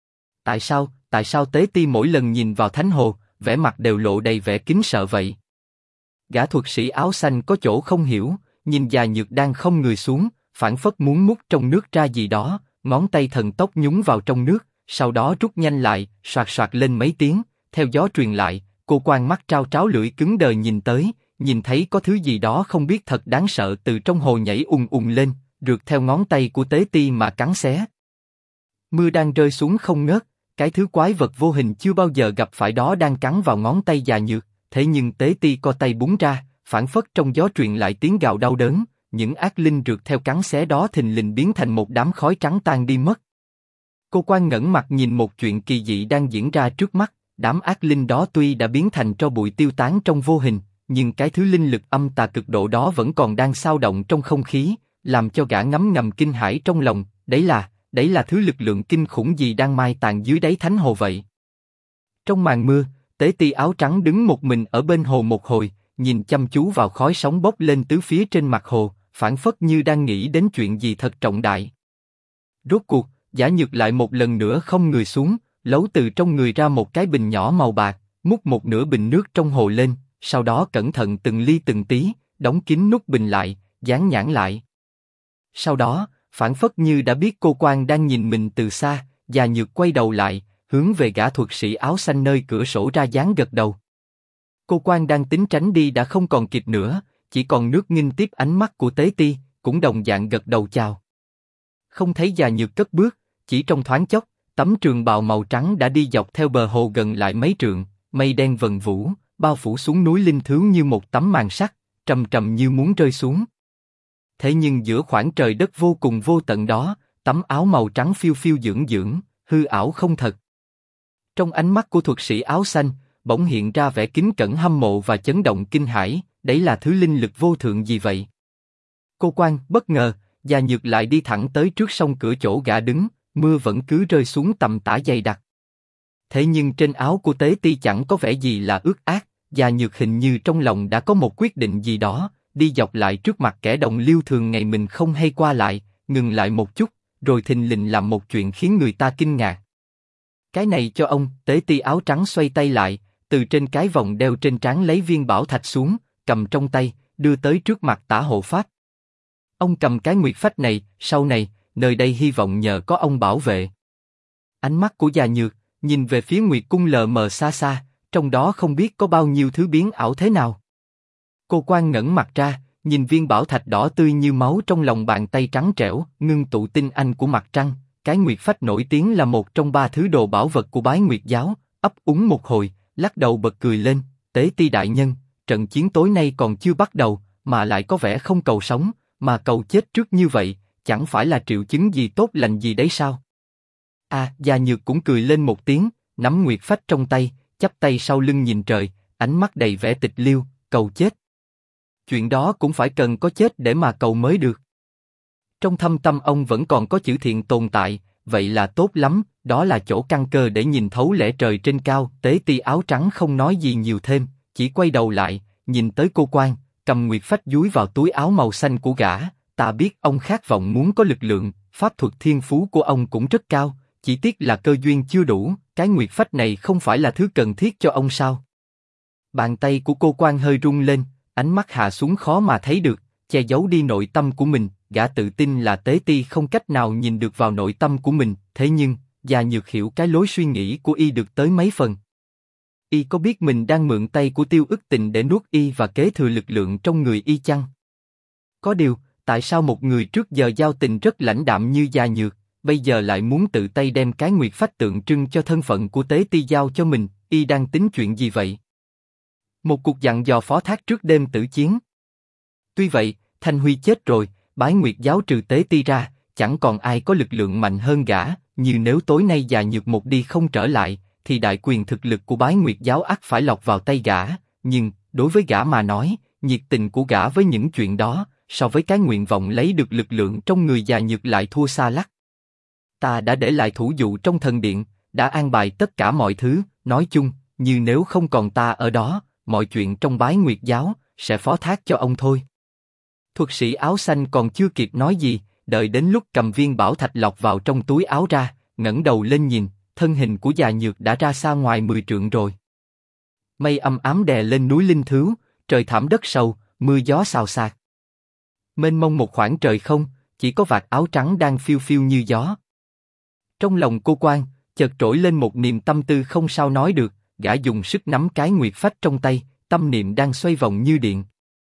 Tại sao tế ti mỗi lần nhìn vào thánh hồ, vẻ mặt đều lộ đầy vẻ kính sợ vậy? Gã thuật sĩ áo xanh có chỗ không hiểu, nhìn Gia Nhược đang không người xuống, phảng phất muốn múc trong nước ra gì đó, ngón tay thần tốc nhúng vào trong nước, sau đó rút nhanh lại, soạt soạt lên mấy tiếng, theo gió truyền lại, cô quan mắt trao tráo lưỡi cứng đờ nhìn tới, nhìn thấy có thứ gì đó không biết thật đáng sợ từ trong hồ nhảy ùng ùng lên, rượt theo ngón tay của tế ti mà cắn xé. Mưa đang rơi xuống không ngớt, cái thứ quái vật vô hình chưa bao giờ gặp phải đó đang cắn vào ngón tay Gia Nhược, thế nhưng tế ti co tay búng ra, phảng phất trong gió truyền lại tiếng gào đau đớn, những ác linh rượt theo cắn xé đó thình lình biến thành một đám khói trắng tan đi mất. Cô quan ngẩng mặt nhìn một chuyện kỳ dị đang diễn ra trước mắt, đám ác linh đó tuy đã biến thành tro bụi tiêu tán trong vô hình, nhưng cái thứ linh lực âm tà cực độ đó vẫn còn đang xao động trong không khí, làm cho gã ngấm ngầm kinh hãi trong lòng, đấy là thứ lực lượng kinh khủng gì đang mai tàn dưới đáy thánh hồ vậy. Trong màn mưa, tế ti áo trắng đứng một mình ở bên hồ một hồi, nhìn chăm chú vào khói sóng bốc lên tứ phía trên mặt hồ, phảng phất như đang nghĩ đến chuyện gì thật trọng đại. Rốt cuộc, Gia Nhược lại một lần nữa không người xuống, lấu từ trong người ra một cái bình nhỏ màu bạc, múc một nửa bình nước trong hồ lên, sau đó cẩn thận từng ly từng tí, đóng kín nút bình lại, dán nhãn lại. Sau đó, phảng phất như đã biết cô quan đang nhìn mình từ xa, Gia Nhược quay đầu lại, hướng về gã thuật sĩ áo xanh nơi cửa sổ ra dáng gật đầu. Cô quan đang tính tránh đi đã không còn kịp nữa, chỉ còn nước nghinh tiếp ánh mắt của tế ti, cũng đồng dạng gật đầu chào. Không thấy Gia Nhược cất bước, chỉ trong thoáng chốc, tấm trường bào màu trắng đã đi dọc theo bờ hồ gần lại mấy trượng, mây đen vần vũ, bao phủ xuống núi linh thiếu như một tấm màn sắt, trầm trầm như muốn rơi xuống. Thế nhưng giữa khoảng trời đất vô cùng vô tận đó, tấm áo màu trắng phiêu phiêu dưỡng dưỡng, hư ảo không thật. Trong ánh mắt của thuật sĩ áo xanh, bỗng hiện ra vẻ kính cẩn hâm mộ và chấn động kinh hãi, đấy là thứ linh lực vô thượng gì vậy? Cô quan, bất ngờ, Gia Nhược lại đi thẳng tới trước song cửa chỗ gã đứng, mưa vẫn cứ rơi xuống tầm tã dày đặc. Thế nhưng trên áo của tế ti chẳng có vẻ gì là ướt át, Gia Nhược hình như trong lòng đã có một quyết định gì đó, đi dọc lại trước mặt kẻ đồng liêu thường ngày mình không hay qua lại, ngừng lại một chút, rồi thình lình làm một chuyện khiến người ta kinh ngạc. Cái này cho ông, tế ti áo trắng xoay tay lại, từ trên cái vòng đeo trên trán lấy viên bảo thạch xuống, cầm trong tay, đưa tới trước mặt tả hộ pháp. Ông cầm cái nguyệt phách này, sau này, nơi đây hy vọng nhờ có ông bảo vệ. Ánh mắt của Gia Nhược, nhìn về phía Nguyệt Cung lờ mờ xa xa, trong đó không biết có bao nhiêu thứ biến ảo thế nào. Cô quan ngẩng mặt ra, nhìn viên bảo thạch đỏ tươi như máu trong lòng bàn tay trắng trẻo, ngưng tụ tinh anh của mặt trăng, cái nguyệt phách nổi tiếng là một trong 3 thứ đồ bảo vật của Bái Nguyệt giáo, ấp úng một hồi, lắc đầu bật cười lên, tế ti đại nhân, trận chiến tối nay còn chưa bắt đầu, mà lại có vẻ không cầu sống, mà cầu chết trước như vậy, chẳng phải là triệu chứng gì tốt lành gì đấy sao? Gia Nhược cũng cười lên một tiếng, nắm nguyệt phách trong tay, chắp tay sau lưng nhìn trời, ánh mắt đầy vẻ tịch liêu, cầu chết. Chuyện đó cũng phải cần có chết để mà cầu mới được. Trong thâm tâm ông vẫn còn có chữ thiện tồn tại, vậy là tốt lắm, đó là chỗ căn cơ để nhìn thấu lẽ trời trên cao. Tế ti áo trắng không nói gì nhiều thêm, chỉ quay đầu lại, nhìn tới cô quan, cầm nguyệt phách dúi vào túi áo màu xanh của gã. Ta biết ông khát vọng muốn có lực lượng, pháp thuật thiên phú của ông cũng rất cao, chỉ tiếc là cơ duyên chưa đủ. Cái nguyệt phách này không phải là thứ cần thiết cho ông sao? Bàn tay của cô Quan hơi rung lên, ánh mắt hạ xuống khó mà thấy được, che giấu đi nội tâm của mình. Gã tự tin là Tế Ti không cách nào nhìn được vào nội tâm của mình, thế nhưng Gia Nhược hiểu cái lối suy nghĩ của y được tới mấy phần. Y có biết mình đang mượn tay của Tiêu Ức Tình để nuốt y và kế thừa lực lượng trong người y chăng? Có điều, tại sao một người trước giờ giao tình rất lãnh đạm như Gia Nhược, bây giờ lại muốn tự tay đem cái nguyệt phách tượng trưng cho thân phận của Tế Ti giao cho mình? Y đang tính chuyện gì vậy? Một cuộc dặn dò phó thác trước đêm tử chiến. Tuy vậy, Thanh Huy chết rồi, Bái Nguyệt giáo trừ Tế Ti ra, chẳng còn ai có lực lượng mạnh hơn gã. Như nếu tối nay Gia Nhược một đi không trở lại, thì đại quyền thực lực của Bái Nguyệt giáo ắt phải lọt vào tay gã. Nhưng đối với gã mà nói, nhiệt tình của gã với những chuyện đó, so với cái nguyện vọng lấy được lực lượng trong người Gia Nhược lại thua xa lắc. Ta đã để lại thủ dụ trong thần điện, đã an bài tất cả mọi thứ. Nói chung, như nếu không còn ta ở đó, mọi chuyện trong Bái Nguyệt giáo sẽ phó thác cho ông thôi. Thuật sĩ áo xanh còn chưa kịp nói gì, đợi đến lúc cầm viên bảo thạch lọt vào trong túi áo ra, ngẩng đầu lên nhìn, thân hình của Gia Nhược đã ra xa ngoài 10 trượng rồi. Mây âm ám đè lên núi Linh Thứu, trời thảm đất sâu, mưa gió xào xạc. Mênh mông một khoảng trời không, chỉ có vạt áo trắng đang phiêu phiêu như gió. Trong lòng cô Quan chợt trỗi lên một niềm tâm tư không sao nói được. Gã dùng sức nắm cái nguyệt phách trong tay, tâm niệm đang xoay vòng như điện.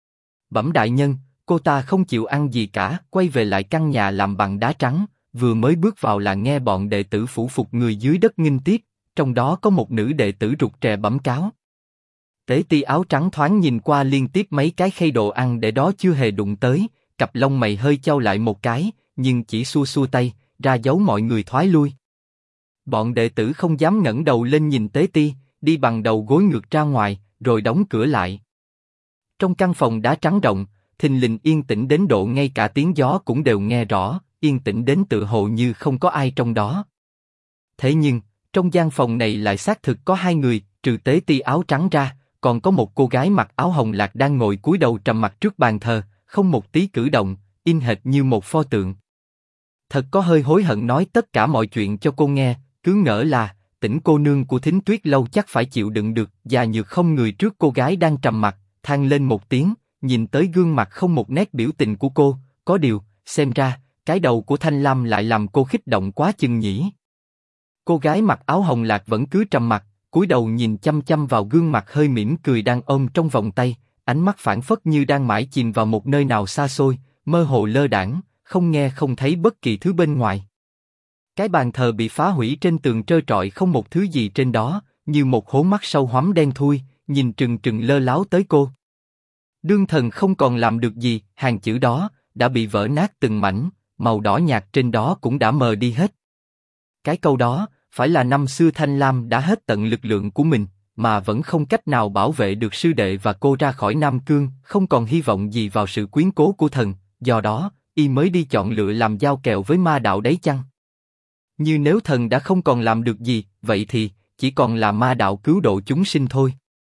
Bẩm đại nhân, cô ta không chịu ăn gì cả, quay về lại căn nhà làm bằng đá trắng, vừa mới bước vào là nghe bọn đệ tử phủ phục người dưới đất nghinh tiếp, trong đó có một nữ đệ tử rụt rè bẩm cáo. Tế Ti áo trắng thoáng nhìn qua liên tiếp mấy cái khay đồ ăn để đó chưa hề đụng tới, cặp lông mày hơi chau lại một cái, nhưng chỉ xua xua tay, ra dấu mọi người thoái lui. Bọn đệ tử không dám ngẩng đầu lên nhìn Tế Ti, đi bằng đầu gối ngược ra ngoài, rồi đóng cửa lại. Trong căn phòng đá trắng rộng, thình lình yên tĩnh đến độ ngay cả tiếng gió cũng đều nghe rõ, yên tĩnh đến tựa hồ như không có ai trong đó. Thế nhưng, trong gian phòng này lại xác thực có hai người, trừ Tế Ti áo trắng ra, còn có một cô gái mặc áo hồng lạc đang ngồi cúi đầu trầm mặc trước bàn thờ, không một tí cử động, in hệt như một pho tượng. Thật có hơi hối hận nói tất cả mọi chuyện cho cô nghe, cứ ngỡ là Tỉnh cô nương của Thính Tuyết lâu chắc phải chịu đựng được. Gia Nhược không người trước cô gái đang trầm mặc, than lên một tiếng, nhìn tới gương mặt không một nét biểu tình của cô, có điều, xem ra, cái đầu của Thanh Lam lại làm cô kích động quá chừng nhỉ. Cô gái mặc áo hồng lạc vẫn cứ trầm mặc, cúi đầu nhìn chăm chăm vào gương mặt hơi mỉm cười đang ôm trong vòng tay, ánh mắt phảng phất như đang mãi chìm vào một nơi nào xa xôi, mơ hồ lơ đãng, không nghe không thấy bất kỳ thứ bên ngoài. Cái bàn thờ bị phá hủy trên tường trơ trọi không một thứ gì trên đó, như một hố mắt sâu hoắm đen thui, nhìn trừng trừng lơ láo tới cô. Đương thần không còn làm được gì, hàng chữ đó đã bị vỡ nát từng mảnh, màu đỏ nhạt trên đó cũng đã mờ đi hết. Cái câu đó, phải là năm xưa Thanh Lam đã hết tận lực lượng của mình, mà vẫn không cách nào bảo vệ được sư đệ và cô ra khỏi Nam Cương, không còn hy vọng gì vào sự quyến cố của thần, do đó, y mới đi chọn lựa làm giao kèo với ma đạo đấy chăng? Như nếu thần đã không còn làm được gì, vậy thì chỉ còn là ma đạo cứu độ chúng sinh thôi.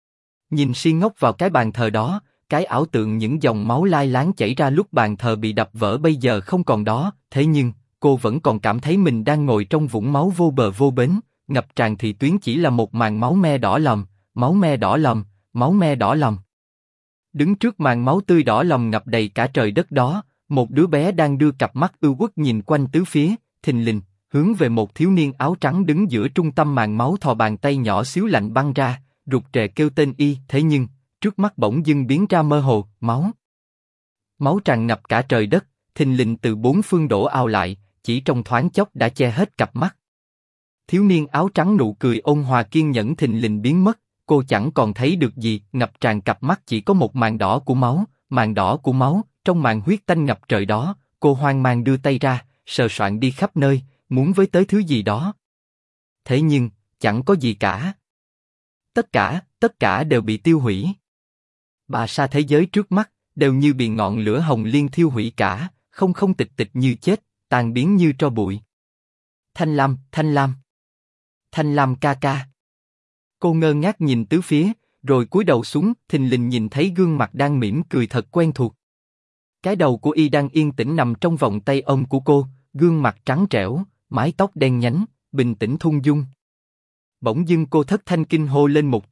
Nhìn si ngốc vào cái bàn thờ đó, cái ảo tượng những dòng máu lai láng chảy ra lúc bàn thờ bị đập vỡ bây giờ không còn đó, thế nhưng cô vẫn còn cảm thấy mình đang ngồi trong vũng máu vô bờ vô bến, ngập tràn thì tuyến chỉ là một màn máu me đỏ lòm, máu me đỏ lòm, máu me đỏ lòm. Đứng trước màn máu tươi đỏ lòm ngập đầy cả trời đất đó, một đứa bé đang đưa cặp mắt ưu uất nhìn quanh tứ phía, thình lình hướng về một thiếu niên áo trắng đứng giữa trung tâm màn máu thò bàn tay nhỏ xíu lạnh băng ra, rụt rè kêu tên y, thế nhưng trước mắt bỗng dưng biến ra mơ hồ, máu. Máu tràn ngập cả trời đất, thình lình từ bốn phương đổ ào lại, chỉ trong thoáng chốc đã che hết cặp mắt. Thiếu niên áo trắng nụ cười ôn hòa kiên nhẫn thình lình biến mất, cô chẳng còn thấy được gì, ngập tràn cặp mắt chỉ có một màn đỏ của máu, màn đỏ của máu, trong màn huyết tanh ngập trời đó, cô hoang mang đưa tay ra, sờ soạn đi khắp nơi, muốn với tới thứ gì đó. Thế nhưng, chẳng có gì cả. Tất cả đều bị tiêu hủy. Bà sa thế giới trước mắt, đều như bị ngọn lửa hồng liên thiêu hủy cả, không tịch tịch như chết, tan biến như tro bụi. Thanh Lam, Thanh Lam. Thanh Lam ca ca. Cô ngơ ngác nhìn tứ phía, rồi cúi đầu xuống, thình lình nhìn thấy gương mặt đang mỉm cười thật quen thuộc. Cái đầu của y đang yên tĩnh nằm trong vòng tay ôm của cô, gương mặt trắng trẻo, mái tóc đen nhánh, bình tĩnh thung dung. Bỗng dưng cô thất thanh kinh hô lên một tiếng,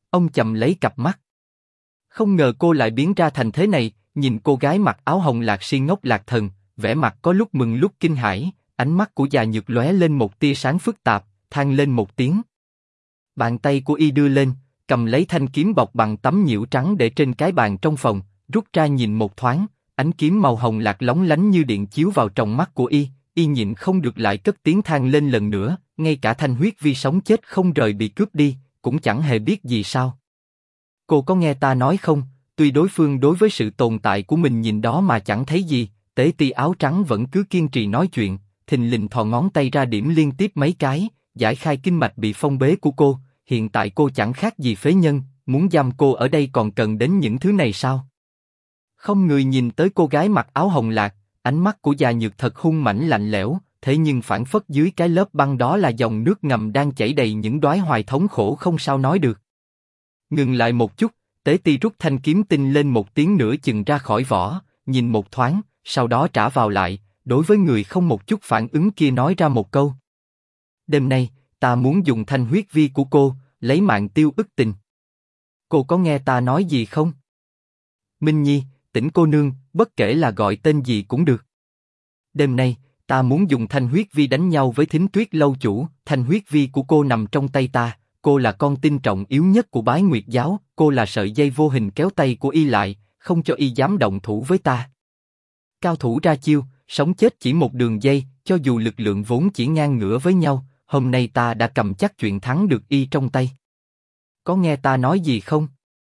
ông chầm lấy cặp mắt. Không ngờ cô lại biến ra thành thế này, nhìn cô gái mặc áo hồng Lạc Si ngốc Lạc Thần, vẻ mặt có lúc mừng lúc kinh hãi, ánh mắt của già Nhược lóe lên một tia sáng phức tạp, than lên một tiếng. Bàn tay của y đưa lên, cầm lấy thanh kiếm bọc bằng tấm nhiễu trắng để trên cái bàn trong phòng, rút ra nhìn một thoáng, ánh kiếm màu hồng lạc lóng lánh như điện chiếu vào trong mắt của y nhịn không được lại cất tiếng than lên lần nữa, ngay cả Thanh Huyết Vi sống chết không rời bị cướp đi, cũng chẳng hề biết gì sao. Cô có nghe ta nói không, tuy đối phương đối với sự tồn tại của mình nhìn đó mà chẳng thấy gì, Tế Ti áo trắng vẫn cứ kiên trì nói chuyện, thình lình thò ngón tay ra điểm liên tiếp mấy cái, giải khai kinh mạch bị phong bế của cô. Hiện tại cô chẳng khác gì phế nhân, muốn giam cô ở đây còn cần đến những thứ này sao? Không người nhìn tới cô gái mặc áo hồng lạc, ánh mắt của già Nhược thật hung mãnh lạnh lẽo, thế nhưng phảng phất dưới cái lớp băng đó là dòng nước ngầm đang chảy đầy những đóa hoài thống khổ không sao nói được. Ngừng lại một chút, Tế Ti rút thanh kiếm tinh lên một tiếng nửa chừng ra khỏi vỏ, nhìn một thoáng, sau đó trả vào lại, đối với người không một chút phản ứng kia nói ra một câu. Đêm nay, ta muốn dùng Thanh Huyết Vi của cô, lấy mạng Tiêu Ức Tình. Cô có nghe ta nói gì không? Minh Nhi, Tĩnh cô nương, bất kể là gọi tên gì cũng được. Đêm nay, ta muốn dùng Thanh Huyết Vi đánh nhau với Thính Tuyết lâu chủ, Thanh Huyết Vi của cô nằm trong tay ta, cô là con tin trọng yếu nhất của Bái Nguyệt giáo, cô là sợi dây vô hình kéo tay của y lại, không cho y dám động thủ với ta. Cao thủ ra chiêu, sống chết chỉ một đường dây, cho dù lực lượng vốn chỉ ngang ngửa với nhau, hôm nay ta đã cầm chắc chuyện thắng được y trong tay. Có nghe ta nói gì không?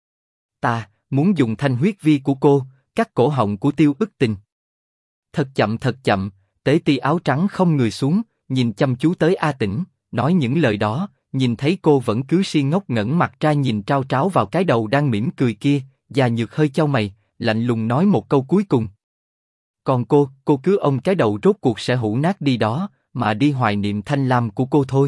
Ta muốn dùng Thanh Huyết Vi của cô, cắt cổ họng của Tiêu Ức Tình. Thật chậm, Tế Ti áo trắng không người xuống, nhìn chăm chú tới A Tĩnh, nói những lời đó, nhìn thấy cô vẫn cứ si ngốc ngẩn mặt ra nhìn trao tráo vào cái đầu đang mỉm cười kia, già Nhược hơi chau mày, lạnh lùng nói một câu cuối cùng. Còn cô cứ ôm cái đầu rốt cuộc sẽ hũ nát đi đó, mà đi hoài niệm thanh lam của cô thôi.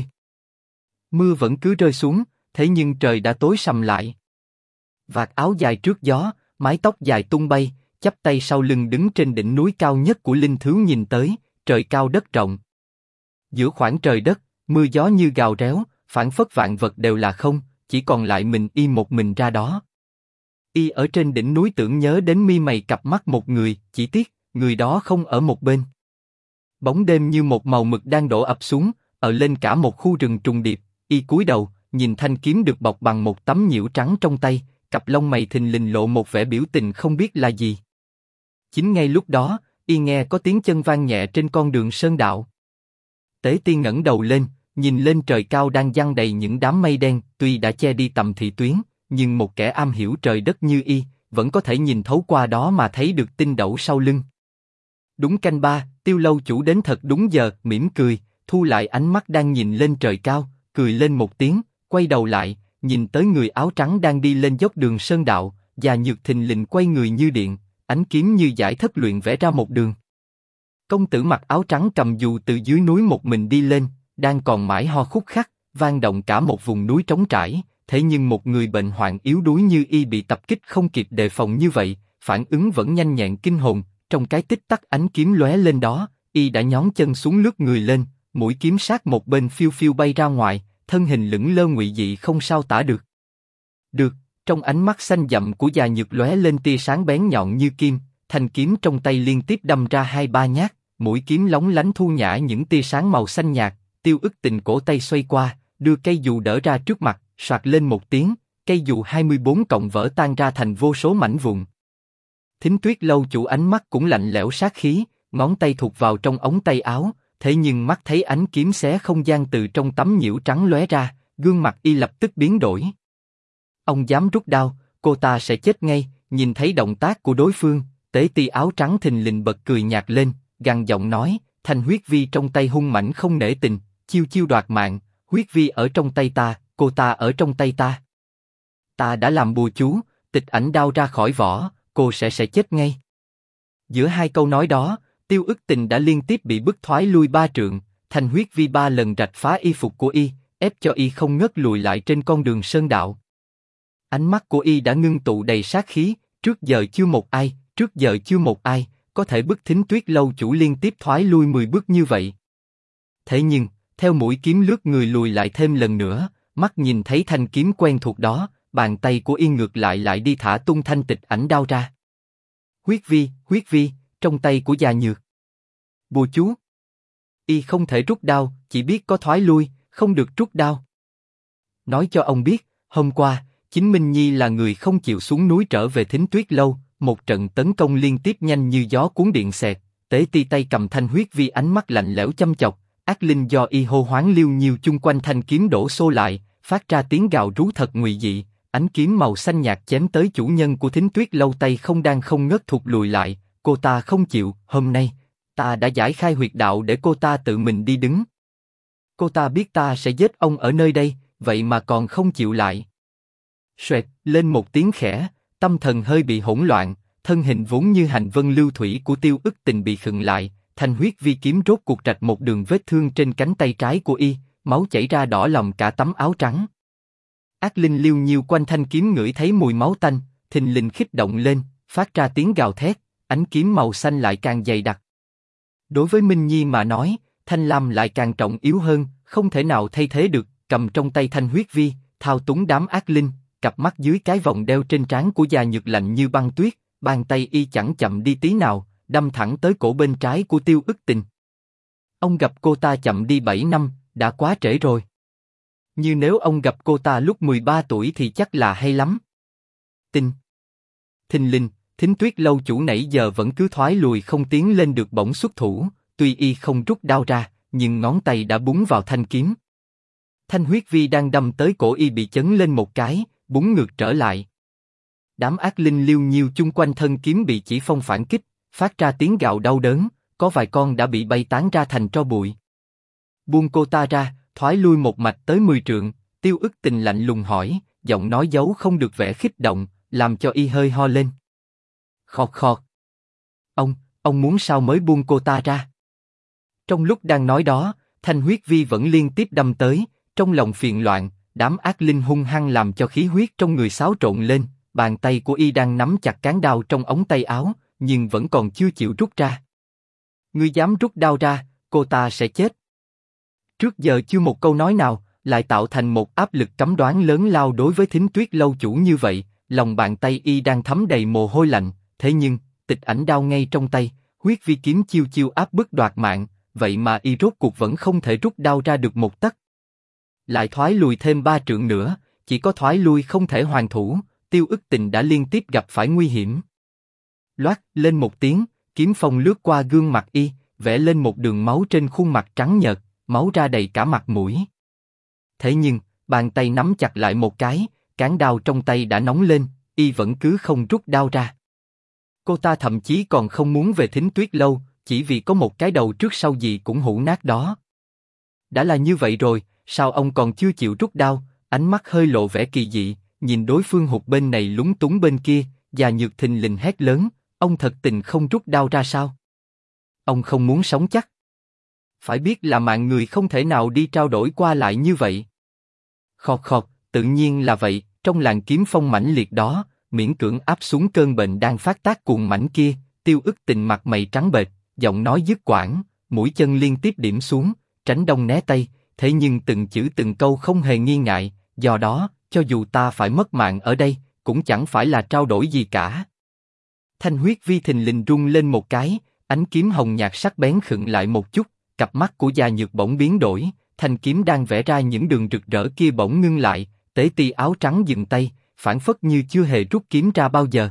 Mưa vẫn cứ rơi xuống, thế nhưng trời đã tối sầm lại. Vạt áo dài trước gió, mái tóc dài tung bay, chắp tay sau lưng đứng trên đỉnh núi cao nhất của Linh Thứu nhìn tới, trời cao đất rộng. Giữa khoảng trời đất, mưa gió như gào réo, phảng phất vạn vật đều là không, chỉ còn lại mình y một mình ra đó. Y ở trên đỉnh núi tưởng nhớ đến mi mày cặp mắt một người, chỉ tiếc, người đó không ở một bên. Bóng đêm như một màu mực đang đổ ập xuống, ở lên cả một khu rừng trùng điệp, y cúi đầu, nhìn thanh kiếm được bọc bằng một tấm nhiễu trắng trong tay, cặp lông mày thình lình lộ một vẻ biểu tình không biết là gì. Chính ngay lúc đó, y nghe có tiếng chân vang nhẹ trên con đường sơn đạo. Tế Ti ngẩng đầu lên, nhìn lên trời cao đang giăng đầy những đám mây đen, tuy đã che đi tầm thị tuyến, nhưng một kẻ am hiểu trời đất như y, vẫn có thể nhìn thấu qua đó mà thấy được tinh đẩu sau lưng. Đúng canh ba, Tiêu lâu chủ đến thật đúng giờ, mỉm cười, thu lại ánh mắt đang nhìn lên trời cao, cười lên một tiếng, quay đầu lại, nhìn tới người áo trắng đang đi lên dốc đường sơn đạo, già Nhược thình lình quay người như điện, ánh kiếm như giải thất luyện vẽ ra một đường. Công tử mặc áo trắng cầm dù từ dưới núi một mình đi lên, đang còn mãi ho khúc khắc, vang động cả một vùng núi trống trải. Thế nhưng một người bệnh hoạn yếu đuối như y bị tập kích không kịp đề phòng như vậy, phản ứng vẫn nhanh nhẹn kinh hồn. Trong cái tích tắc ánh kiếm lóe lên đó, y đã nhón chân xuống lướt người lên, mũi kiếm sát một bên phiêu phiêu bay ra ngoài, thân hình lững lơ ngụy dị không sao tả được. Được, trong ánh mắt xanh đậm của già Nhược lóe lên tia sáng bén nhọn như kim, thanh kiếm trong tay liên tiếp đâm ra 2-3 nhát, mũi kiếm lóng lánh thu nhả những tia sáng màu xanh nhạt. Tiêu Ức Tình cổ tay xoay qua, đưa cây dù đỡ ra trước mặt, soạt lên một tiếng, cây dù 24 cọng vỡ tan ra thành vô số mảnh vụn. Thính Tuyết lâu chủ ánh mắt cũng lạnh lẽo sát khí, ngón tay thụt vào trong ống tay áo, thế nhưng mắt thấy ánh kiếm xé không gian từ trong tấm nhiễu trắng lóe ra, gương mặt y lập tức biến đổi. Ông dám rút đao, cô ta sẽ chết ngay. Nhìn thấy động tác của đối phương, Tế Ti áo trắng thình lình bật cười nhạt lên, gằn giọng nói, Thanh Huyết Vi trong tay hung mãnh không nể tình, chiêu chiêu đoạt mạng, Huyết Vi ở trong tay ta, cô ta ở trong tay ta. Ta đã làm bùa chú, tịch ảnh đao ra khỏi vỏ, cô sẽ chết ngay. Giữa hai câu nói đó, Tiêu Ức Tình đã liên tiếp bị bức thoái lui 3 trượng, Thanh Huyết Vi 3 lần rạch phá y phục của y, ép cho y không ngớt lùi lại trên con đường sơn đạo. Ánh mắt của y đã ngưng tụ đầy sát khí, trước giờ chưa một ai có thể bức Thính Tuyết lâu chủ liên tiếp thoái lui 10 bước như vậy. Thế nhưng, theo mũi kiếm lướt người lùi lại thêm lần nữa, mắt nhìn thấy thanh kiếm quen thuộc đó, bàn tay của y ngược lại đi thả tung thanh tịch ảnh đao ra. Huyết vi, trong tay của già nhược. Bùa chú. Y không thể rút đao, chỉ biết có thoái lui, không được rút đao. Nói cho ông biết, hôm qua, chính Minh Nhi là người không chịu xuống núi trở về Thính Tuyết Lâu, một trận tấn công liên tiếp nhanh như gió cuốn điện xẹt, Tế Ti tay cầm thanh huyết vi ánh mắt lạnh lẽo chăm chọc, ác linh do y hô hoáng liêu nhiêu chung quanh thanh kiếm đổ xô lại, phát ra tiếng gào rú thật ngụy dị, ánh kiếm màu xanh nhạt chém tới chủ nhân của Thính Tuyết Lâu tay không đang không ngớt thụt lùi lại, cô ta không chịu, hôm nay, ta đã giải khai huyệt đạo để cô ta tự mình đi đứng. Cô ta biết ta sẽ giết ông ở nơi đây, vậy mà còn không chịu lại. Xoẹt, lên một tiếng khẽ, tâm thần hơi bị hỗn loạn, thân hình vốn như hành vân lưu thủy của Tiêu Ức Tình bị khựng lại, thanh huyết vi kiếm rốt cuộc rạch một đường vết thương trên cánh tay trái của y, máu chảy ra đỏ lòm cả tấm áo trắng. Ác linh liêu nhiêu quanh thanh kiếm ngửi thấy mùi máu tanh, thình lình khích động lên, phát ra tiếng gào thét, ánh kiếm màu xanh lại càng dày đặc. Đối với Minh Nhi mà nói, thanh lam lại càng trọng yếu hơn, không thể nào thay thế được, cầm trong tay thanh huyết vi, thao túng đám ác linh, cặp mắt dưới cái vòng đeo trên trán của già nhược lạnh như băng tuyết, bàn tay y chẳng chậm đi tí nào, đâm thẳng tới cổ bên trái của Tiêu Ức Tình. Ông gặp cô ta chậm đi 7 năm, đã quá trễ rồi. Như nếu ông gặp cô ta lúc 13 tuổi thì chắc là hay lắm. Thình lình, Thính Tuyết Lâu chủ nãy giờ vẫn cứ thoái lùi không tiến lên được bỗng xuất thủ, tuy y không rút đao ra, nhưng ngón tay đã búng vào thanh kiếm. Thanh huyết vi đang đâm tới cổ y bị chấn lên một cái, búng ngược trở lại. Đám ác linh liêu nhiêu chung quanh thân kiếm bị chỉ phong phản kích, phát ra tiếng gào đau đớn, có vài con đã bị bay tán ra thành tro bụi. Buông cô ta ra, thoái lui một mạch tới 10 trượng, Tiêu Ức Tình lạnh lùng hỏi, giọng nói giấu không được vẻ khích động, làm cho y hơi ho lên. Khọt khọt. Ông muốn sao mới buông cô ta ra? Trong lúc đang nói đó, thanh huyết vi vẫn liên tiếp đâm tới, trong lòng phiền loạn, đám ác linh hung hăng làm cho khí huyết trong người xáo trộn lên, bàn tay của y đang nắm chặt cán đao trong ống tay áo, nhưng vẫn còn chưa chịu rút ra. Ngươi dám rút đao ra, cô ta sẽ chết. Trước giờ chưa một câu nói nào, lại tạo thành một áp lực cấm đoán lớn lao đối với Thính Tuyết Lâu chủ như vậy, lòng bàn tay y đang thấm đầy mồ hôi lạnh, thế nhưng, tịch ảnh đao ngay trong tay, huyết vi kiếm chiêu chiêu áp bức đoạt mạng, vậy mà y rốt cuộc vẫn không thể rút đao ra được một tấc. Lại thoái lùi thêm 3 trượng nữa, chỉ có thoái lui không thể hoàn thủ, Tiêu Ức Tình đã liên tiếp gặp phải nguy hiểm. Loát lên một tiếng, kiếm phong lướt qua gương mặt y, vẽ lên một đường máu trên khuôn mặt trắng nhợt, máu ra đầy cả mặt mũi. Thế nhưng, bàn tay nắm chặt lại một cái, cán đao trong tay đã nóng lên, y vẫn cứ không rút đao ra. Cô ta thậm chí còn không muốn về Thính Tuyết Lâu, chỉ vì có một cái đầu trước sau gì cũng hũ nát đó. Đã là như vậy rồi, sao ông còn chưa chịu rút đao? Ánh mắt hơi lộ vẻ kỳ dị, nhìn đối phương hụt bên này lúng túng bên kia, già nhược thình lình hét lớn, ông thật tình không rút đao ra sao? Ông không muốn sống chắc? Phải biết là mạng người không thể nào đi trao đổi qua lại như vậy. Khọt khọt, tự nhiên là vậy, trong làn kiếm phong mãnh liệt đó, miễn cưỡng áp xuống cơn bệnh đang phát tác cuồng mãnh kia, Tiêu Ức Tình mặt mày trắng bệch, giọng nói dứt quãng, mũi chân liên tiếp điểm xuống, tránh đông né tây, thế nhưng từng chữ từng câu không hề nghi ngại, do đó, cho dù ta phải mất mạng ở đây, cũng chẳng phải là trao đổi gì cả. Thanh huyết vi thình lình rung lên một cái, ánh kiếm hồng nhạt sắc bén khựng lại một chút, cặp mắt của già nhược bỗng biến đổi, thanh kiếm đang vẽ ra những đường rực rỡ kia bỗng ngưng lại, Tế Ti áo trắng dừng tay, phảng phất như chưa hề rút kiếm ra bao giờ.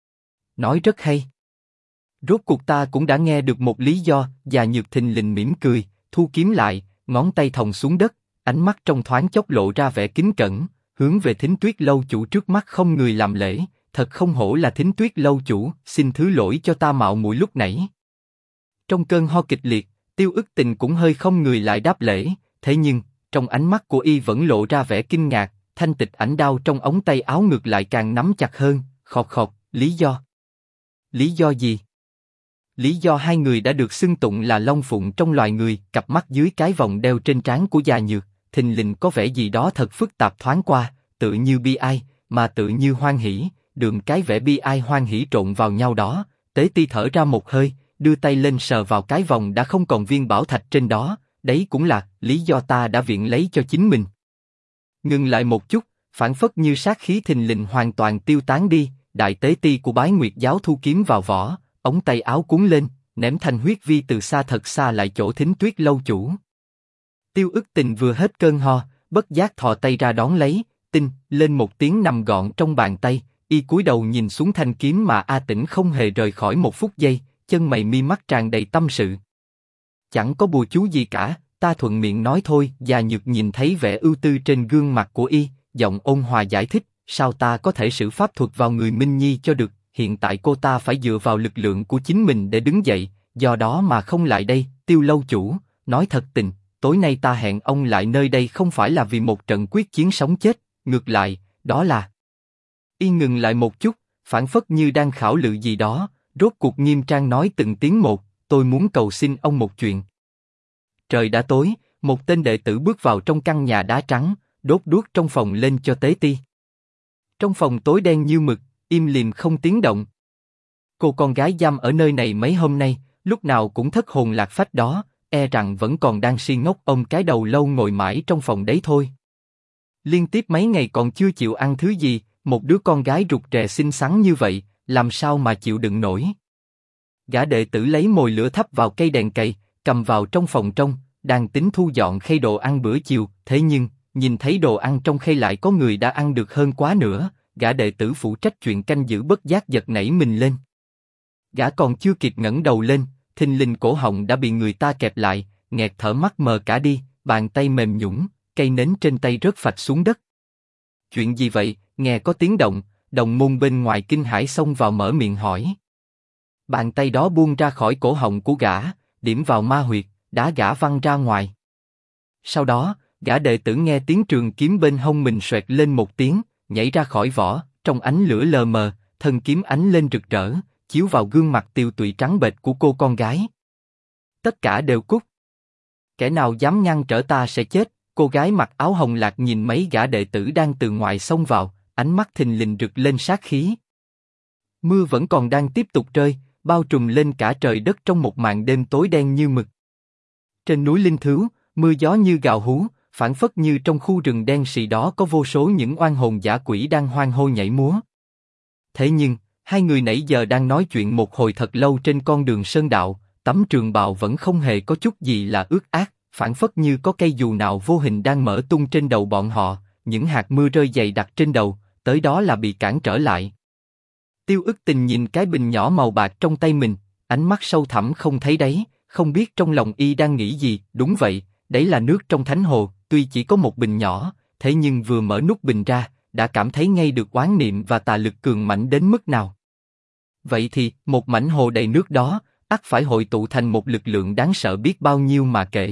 Nói rất hay. Rốt cuộc ta cũng đã nghe được một lý do, già nhược thình lình mỉm cười, thu kiếm lại, ngón tay thòng xuống đất, ánh mắt trong thoáng chốc lộ ra vẻ kính cẩn, hướng về Thính Tuyết Lâu chủ trước mắt không người làm lễ, thật không hổ là Thính Tuyết Lâu chủ, xin thứ lỗi cho ta mạo muội lúc nãy. Trong cơn ho kịch liệt, Tiêu Ức Tình cũng hơi không người lại đáp lễ, thế nhưng, trong ánh mắt của y vẫn lộ ra vẻ kinh ngạc, thanh tịch ảnh đao trong ống tay áo ngược lại càng nắm chặt hơn, khọt khọt, lý do. Lý do gì? Lý do hai người đã được xưng tụng là long phụng trong loài người, cặp mắt dưới cái vòng đeo trên trán của già nhược, thình lình có vẻ gì đó thật phức tạp thoáng qua, tự như bi ai, mà tự như hoan hỉ, đường cái vẻ bi ai hoan hỉ trộn vào nhau đó. Tế Ti thở ra một hơi, đưa tay lên sờ vào cái vòng đã không còn viên bảo thạch trên đó, đấy cũng là lý do ta đã viện lấy cho chính mình. Ngừng lại một chút, Phản phất như sát khí thình lình hoàn toàn tiêu tán đi, đại tế ti của Bái Nguyệt giáo thu kiếm vào vỏ, ống tay áo cuốn lên, ném thanh huyết vi từ xa thật xa lại chỗ Thính Tuyết lâu chủ. Tiêu Ức Tình vừa hết cơn ho, bất giác thò tay ra đón lấy, tinh lên một tiếng nằm gọn trong bàn tay, y cúi đầu nhìn xuống thanh kiếm mà A Tĩnh không hề rời khỏi một phút giây, chân mày mi mắt tràn đầy tâm sự. Chẳng có bùa chú gì cả, ta thuận miệng nói thôi. Già Nhược nhìn thấy vẻ ưu tư trên gương mặt của y, giọng ôn hòa giải thích, sao ta có thể sử pháp thuật vào người Minh Nhi cho được, hiện tại cô ta phải dựa vào lực lượng của chính mình để đứng dậy, do đó mà không lại đây. Tiêu lâu chủ, nói thật tình, tối nay ta hẹn ông lại nơi đây không phải là vì một trận quyết chiến sống chết, ngược lại, đó là... Y ngừng lại một chút, phảng phất như đang khảo lự gì đó, rốt cuộc nghiêm trang nói từng tiếng một, tôi muốn cầu xin ông một chuyện. Trời đã tối, một tên đệ tử bước vào trong căn nhà đá trắng, đốt đuốc trong phòng lên cho tế ti. Trong phòng tối đen như mực, im lìm không tiếng động. Cô con gái giam ở nơi này mấy hôm nay, lúc nào cũng thất hồn lạc phách đó, e rằng vẫn còn đang si ngốc ôm cái đầu lâu ngồi mãi trong phòng đấy thôi. Liên tiếp mấy ngày còn chưa chịu ăn thứ gì, một đứa con gái rụt rè xinh xắn như vậy, làm sao mà chịu đựng nổi. Gã đệ tử lấy mồi lửa thắp vào cây đèn cầy, cầm vào trong phòng trong, đang tính thu dọn khay đồ ăn bữa chiều, thế nhưng, nhìn thấy đồ ăn trong khay lại có người đã ăn được hơn quá nữa, gã đệ tử phụ trách chuyện canh giữ bất giác giật nảy mình lên. Gã còn chưa kịp ngẩng đầu lên, thình lình cổ họng đã bị người ta kẹp lại, nghẹt thở mắt mờ cả đi, bàn tay mềm nhũn, cây nến trên tay rớt phạch xuống đất. Chuyện gì vậy? Nghe có tiếng động, đồng môn bên ngoài kinh hãi xông vào mở miệng hỏi. Bàn tay đó buông ra khỏi cổ họng của gã, điểm vào ma huyệt, đá gã văng ra ngoài. Sau đó, gã đệ tử nghe tiếng trường kiếm bên hông mình xoẹt lên một tiếng, nhảy ra khỏi vỏ, trong ánh lửa lờ mờ, thân kiếm ánh lên rực rỡ, chiếu vào gương mặt tiều tụy trắng bệch của cô con gái. Tất cả đều cút. Kẻ nào dám ngăn trở ta sẽ chết. Cô gái mặc áo hồng lạc nhìn mấy gã đệ tử đang từ ngoài xông vào, ánh mắt thình lình rực lên sát khí. Mưa vẫn còn đang tiếp tục rơi, bao trùm lên cả trời đất trong một màn đêm tối đen như mực. Trên núi Linh Thứu, mưa gió như gào hú, phảng phất như trong khu rừng đen sì đó có vô số những oan hồn dã quỷ đang hoan hô nhảy múa. Thế nhưng, hai người nãy giờ đang nói chuyện một hồi thật lâu trên con đường sơn đạo, tấm trường bào vẫn không hề có chút gì là ướt át, phảng phất như có cây dù nào vô hình đang mở tung trên đầu bọn họ, những hạt mưa rơi dày đặc trên đầu, tới đó là bị cản trở lại. Tiêu Ức Tình nhìn cái bình nhỏ màu bạc trong tay mình, ánh mắt sâu thẳm không thấy đáy, không biết trong lòng y đang nghĩ gì. Đúng vậy, đấy là nước trong thánh hồ, tuy chỉ có một bình nhỏ, thế nhưng vừa mở nút bình ra, đã cảm thấy ngay được oán niệm và tà lực cường mạnh đến mức nào. Vậy thì, một mảnh hồ đầy nước đó, ắt phải hội tụ thành một lực lượng đáng sợ biết bao nhiêu mà kể.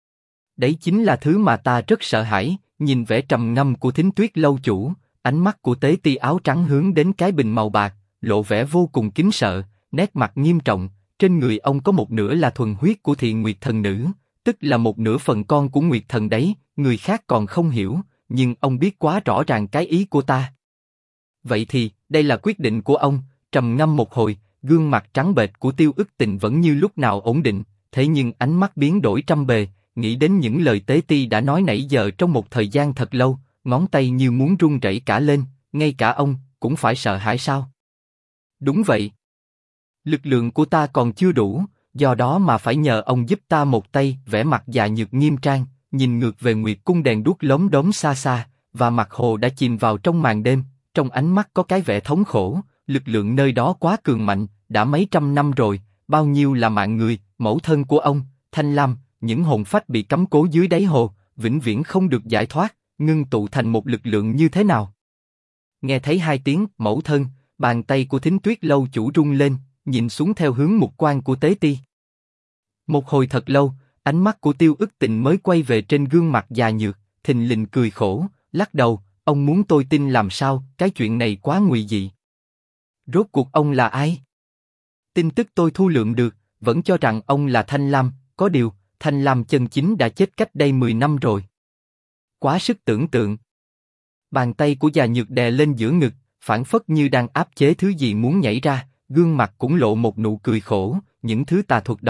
Đấy chính là thứ mà ta rất sợ hãi. Nhìn vẻ trầm ngâm của Thính Tuyết lâu chủ, ánh mắt của tế ti áo trắng hướng đến cái bình màu bạc, lộ vẻ vô cùng kính sợ, nét mặt nghiêm trọng. Trên người ông có một nửa là thuần huyết của Thị Nguyệt thần nữ, tức là một nửa phần con của Nguyệt thần đấy. Người khác còn không hiểu, nhưng ông biết quá rõ ràng cái ý của ta. Vậy thì, đây là quyết định của ông. Trầm ngâm một hồi, gương mặt trắng bệch của Tiêu Ức Tình vẫn như lúc nào ổn định, thế nhưng ánh mắt biến đổi trăm bề. Nghĩ đến những lời tế ti đã nói nãy giờ trong một thời gian thật lâu, ngón tay như muốn run rẩy cả lên, ngay cả ông cũng phải sợ hãi sao? Đúng vậy. Lực lượng của ta còn chưa đủ, do đó mà phải nhờ ông giúp ta một tay. Vẻ mặt Già Nhược nghiêm trang, nhìn ngược về Nguyệt cung đèn đuốc lốm đốm xa xa, và mặt hồ đã chìm vào trong màn đêm, trong ánh mắt có cái vẻ thống khổ. Lực lượng nơi đó quá cường mạnh, đã mấy trăm năm rồi, bao nhiêu là mạng người, mẫu thân của ông, Thanh Lam. Những hồn phách bị cấm cố dưới đáy hồ, vĩnh viễn không được giải thoát, ngưng tụ thành một lực lượng như thế nào? Nghe thấy hai tiếng mẫu thân, bàn tay của Thính Tuyết lâu chủ rung lên, nhìn xuống theo hướng mục quan của tế ti. Một hồi thật lâu, ánh mắt của Tiêu Ức Tình mới quay về trên gương mặt Già Nhược, thình lình cười khổ, lắc đầu. Ông muốn tôi tin làm sao? Cái chuyện này quá nguy dị. Rốt cuộc ông là ai? Tin tức tôi thu lượm được, vẫn cho rằng ông là Thanh Lam, có điều Thanh Lam chân chính đã chết cách đây 10 năm rồi. Quá sức tưởng tượng. Bàn tay của Già Nhược đè lên giữa ngực, phảng phất như đang áp chế thứ gì muốn nhảy ra, gương mặt cũng lộ một nụ cười khổ. Những thứ tà thuật đó,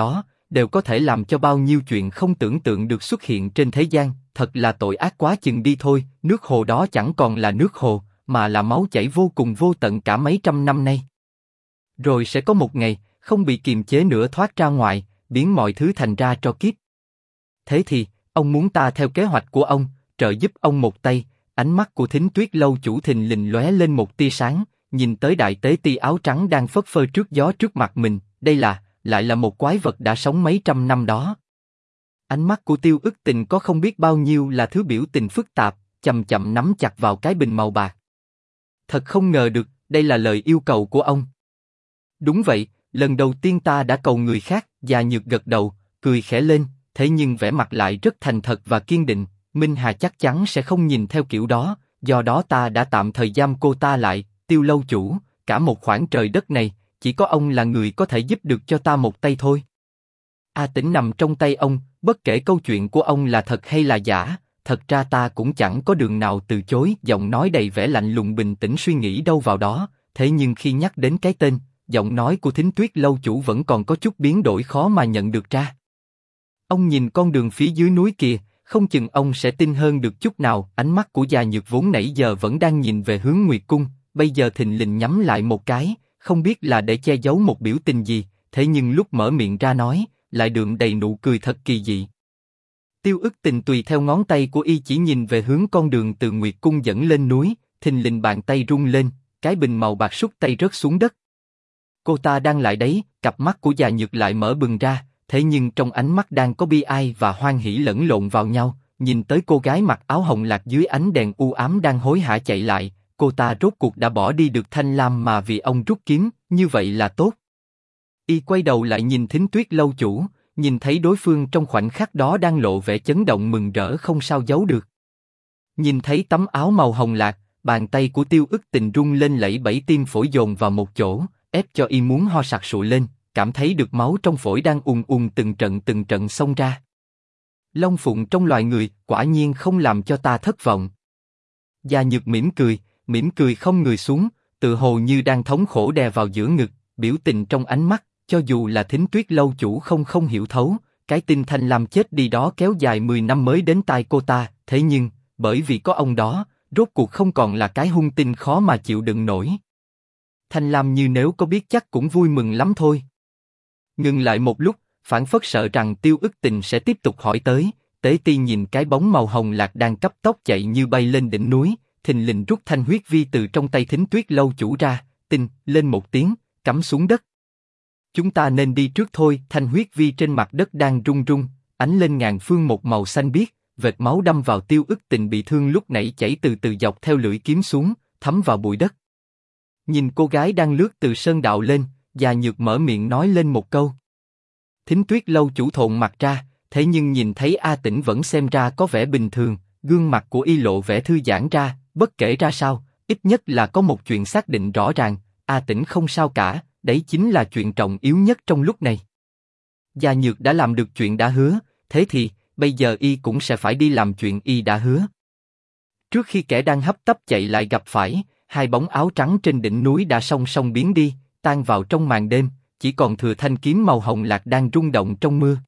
đều có thể làm cho bao nhiêu chuyện không tưởng tượng được xuất hiện trên thế gian, thật là tội ác quá chừng đi thôi, nước hồ đó chẳng còn là nước hồ, mà là máu chảy vô cùng vô tận cả mấy trăm năm nay. Rồi sẽ có một ngày, không bị kiềm chế nữa thoát ra ngoài, biến mọi thứ thành ra tro kiếp. Thế thì, ông muốn ta theo kế hoạch của ông, trợ giúp ông một tay. Ánh mắt của Thính Tuyết lâu chủ thình lình lóe lên một tia sáng, nhìn tới đại tế ti áo trắng đang phất phơ trước gió trước mặt mình, đây lại là một quái vật đã sống mấy trăm năm đó. Ánh mắt của Tiêu Ức Tình có không biết bao nhiêu là thứ biểu tình phức tạp, chậm chậm nắm chặt vào cái bình màu bạc. Thật không ngờ được, đây là lời yêu cầu của ông. Đúng vậy, lần đầu tiên ta đã cầu người khác, Già Nhược gật đầu, cười khẽ lên, thế nhưng vẻ mặt lại rất thành thật và kiên định. Minh Hà chắc chắn sẽ không nhìn theo kiểu đó, do đó ta đã tạm thời giam cô ta lại. Tiêu lâu chủ, cả một khoảng trời đất này, chỉ có ông là người có thể giúp được cho ta một tay thôi. A Tĩnh nằm trong tay ông, bất kể câu chuyện của ông là thật hay là giả, thật ra ta cũng chẳng có đường nào từ chối. Giọng nói đầy vẻ lạnh lùng bình tĩnh suy nghĩ đâu vào đó, thế nhưng khi nhắc đến cái tên, giọng nói của Thính Tuyết lâu chủ vẫn còn có chút biến đổi khó mà nhận được ra. Ông nhìn con đường phía dưới núi kìa, không chừng ông sẽ tin hơn được chút nào. Ánh mắt của Già Nhược vốn nãy giờ vẫn đang nhìn về hướng Nguyệt Cung, bây giờ thình lình nhắm lại một cái, không biết là để che giấu một biểu tình gì, thế nhưng lúc mở miệng ra nói, lại đượm đầy nụ cười thật kỳ dị. Tiêu Ức Tình tùy theo ngón tay của y chỉ nhìn về hướng con đường từ Nguyệt Cung dẫn lên núi, thình lình bàn tay rung lên, cái bình màu bạc sút tay rớt xuống đất. Cô ta đang lại đấy, cặp mắt của Già Nhược lại mở bừng ra, thế nhưng trong ánh mắt đang có bi ai và hoan hỉ lẫn lộn vào nhau. Nhìn tới cô gái mặc áo hồng lạc dưới ánh đèn u ám đang hối hả chạy lại, cô ta rốt cuộc đã bỏ đi được thanh lam mà vì ông rút kiếm, như vậy là tốt. Y quay đầu lại nhìn Thính Tuyết lâu chủ, nhìn thấy đối phương trong khoảnh khắc đó đang lộ vẻ chấn động mừng rỡ không sao giấu được. Nhìn thấy tấm áo màu hồng lạc, bàn tay của Tiêu Ức Tình rung lên lẫy bẫy, tim phổi dồn vào một chỗ, ép cho y muốn ho sặc sụi lên, cảm thấy được máu trong phổi đang ùn ùn từng trận xông ra. Long phụng trong loài người, quả nhiên không làm cho ta thất vọng. Già Nhược mỉm cười không người xuống, tự hồ như đang thống khổ đè vào giữa ngực, biểu tình trong ánh mắt, cho dù là Thính Tuyết lâu chủ không hiểu thấu, cái tin Thanh Lam chết đi đó kéo dài 10 năm mới đến tai cô ta, thế nhưng, bởi vì có ông đó, rốt cuộc không còn là cái hung tin khó mà chịu đựng nổi. Thanh Lam như nếu có biết chắc cũng vui mừng lắm thôi. Ngừng lại một lúc, phảng phất sợ rằng Tiêu Ức Tình sẽ tiếp tục hỏi tới, Tế Ti nhìn cái bóng màu hồng lạc đang cấp tốc chạy như bay lên đỉnh núi, thình lình rút thanh huyết vi từ trong tay Thính Tuyết lâu chủ ra, tinh lên một tiếng, cắm xuống đất. Chúng ta nên đi trước thôi. Thanh huyết vi trên mặt đất đang rung rung, ánh lên ngàn phương một màu xanh biếc, vệt máu đâm vào Tiêu Ức Tình bị thương lúc nãy chảy từ từ dọc theo lưỡi kiếm xuống, thấm vào bụi đất. Nhìn cô gái đang lướt từ sơn đạo lên, Già Nhược mở miệng nói lên một câu. Thính Tuyết lâu chủ thộn mặt ra, thế nhưng nhìn thấy A Tĩnh vẫn xem ra có vẻ bình thường, gương mặt của y lộ vẻ thư giãn ra, bất kể ra sao, ít nhất là có một chuyện xác định rõ ràng, A Tĩnh không sao cả, đấy chính là chuyện trọng yếu nhất trong lúc này. Già Nhược đã làm được chuyện đã hứa, thế thì, bây giờ y cũng sẽ phải đi làm chuyện y đã hứa. Trước khi kẻ đang hấp tấp chạy lại gặp phải, hai bóng áo trắng trên đỉnh núi đã song song biến đi, tan vào trong màn đêm, chỉ còn thừa thanh kiếm màu hồng lạc đang rung động trong mưa.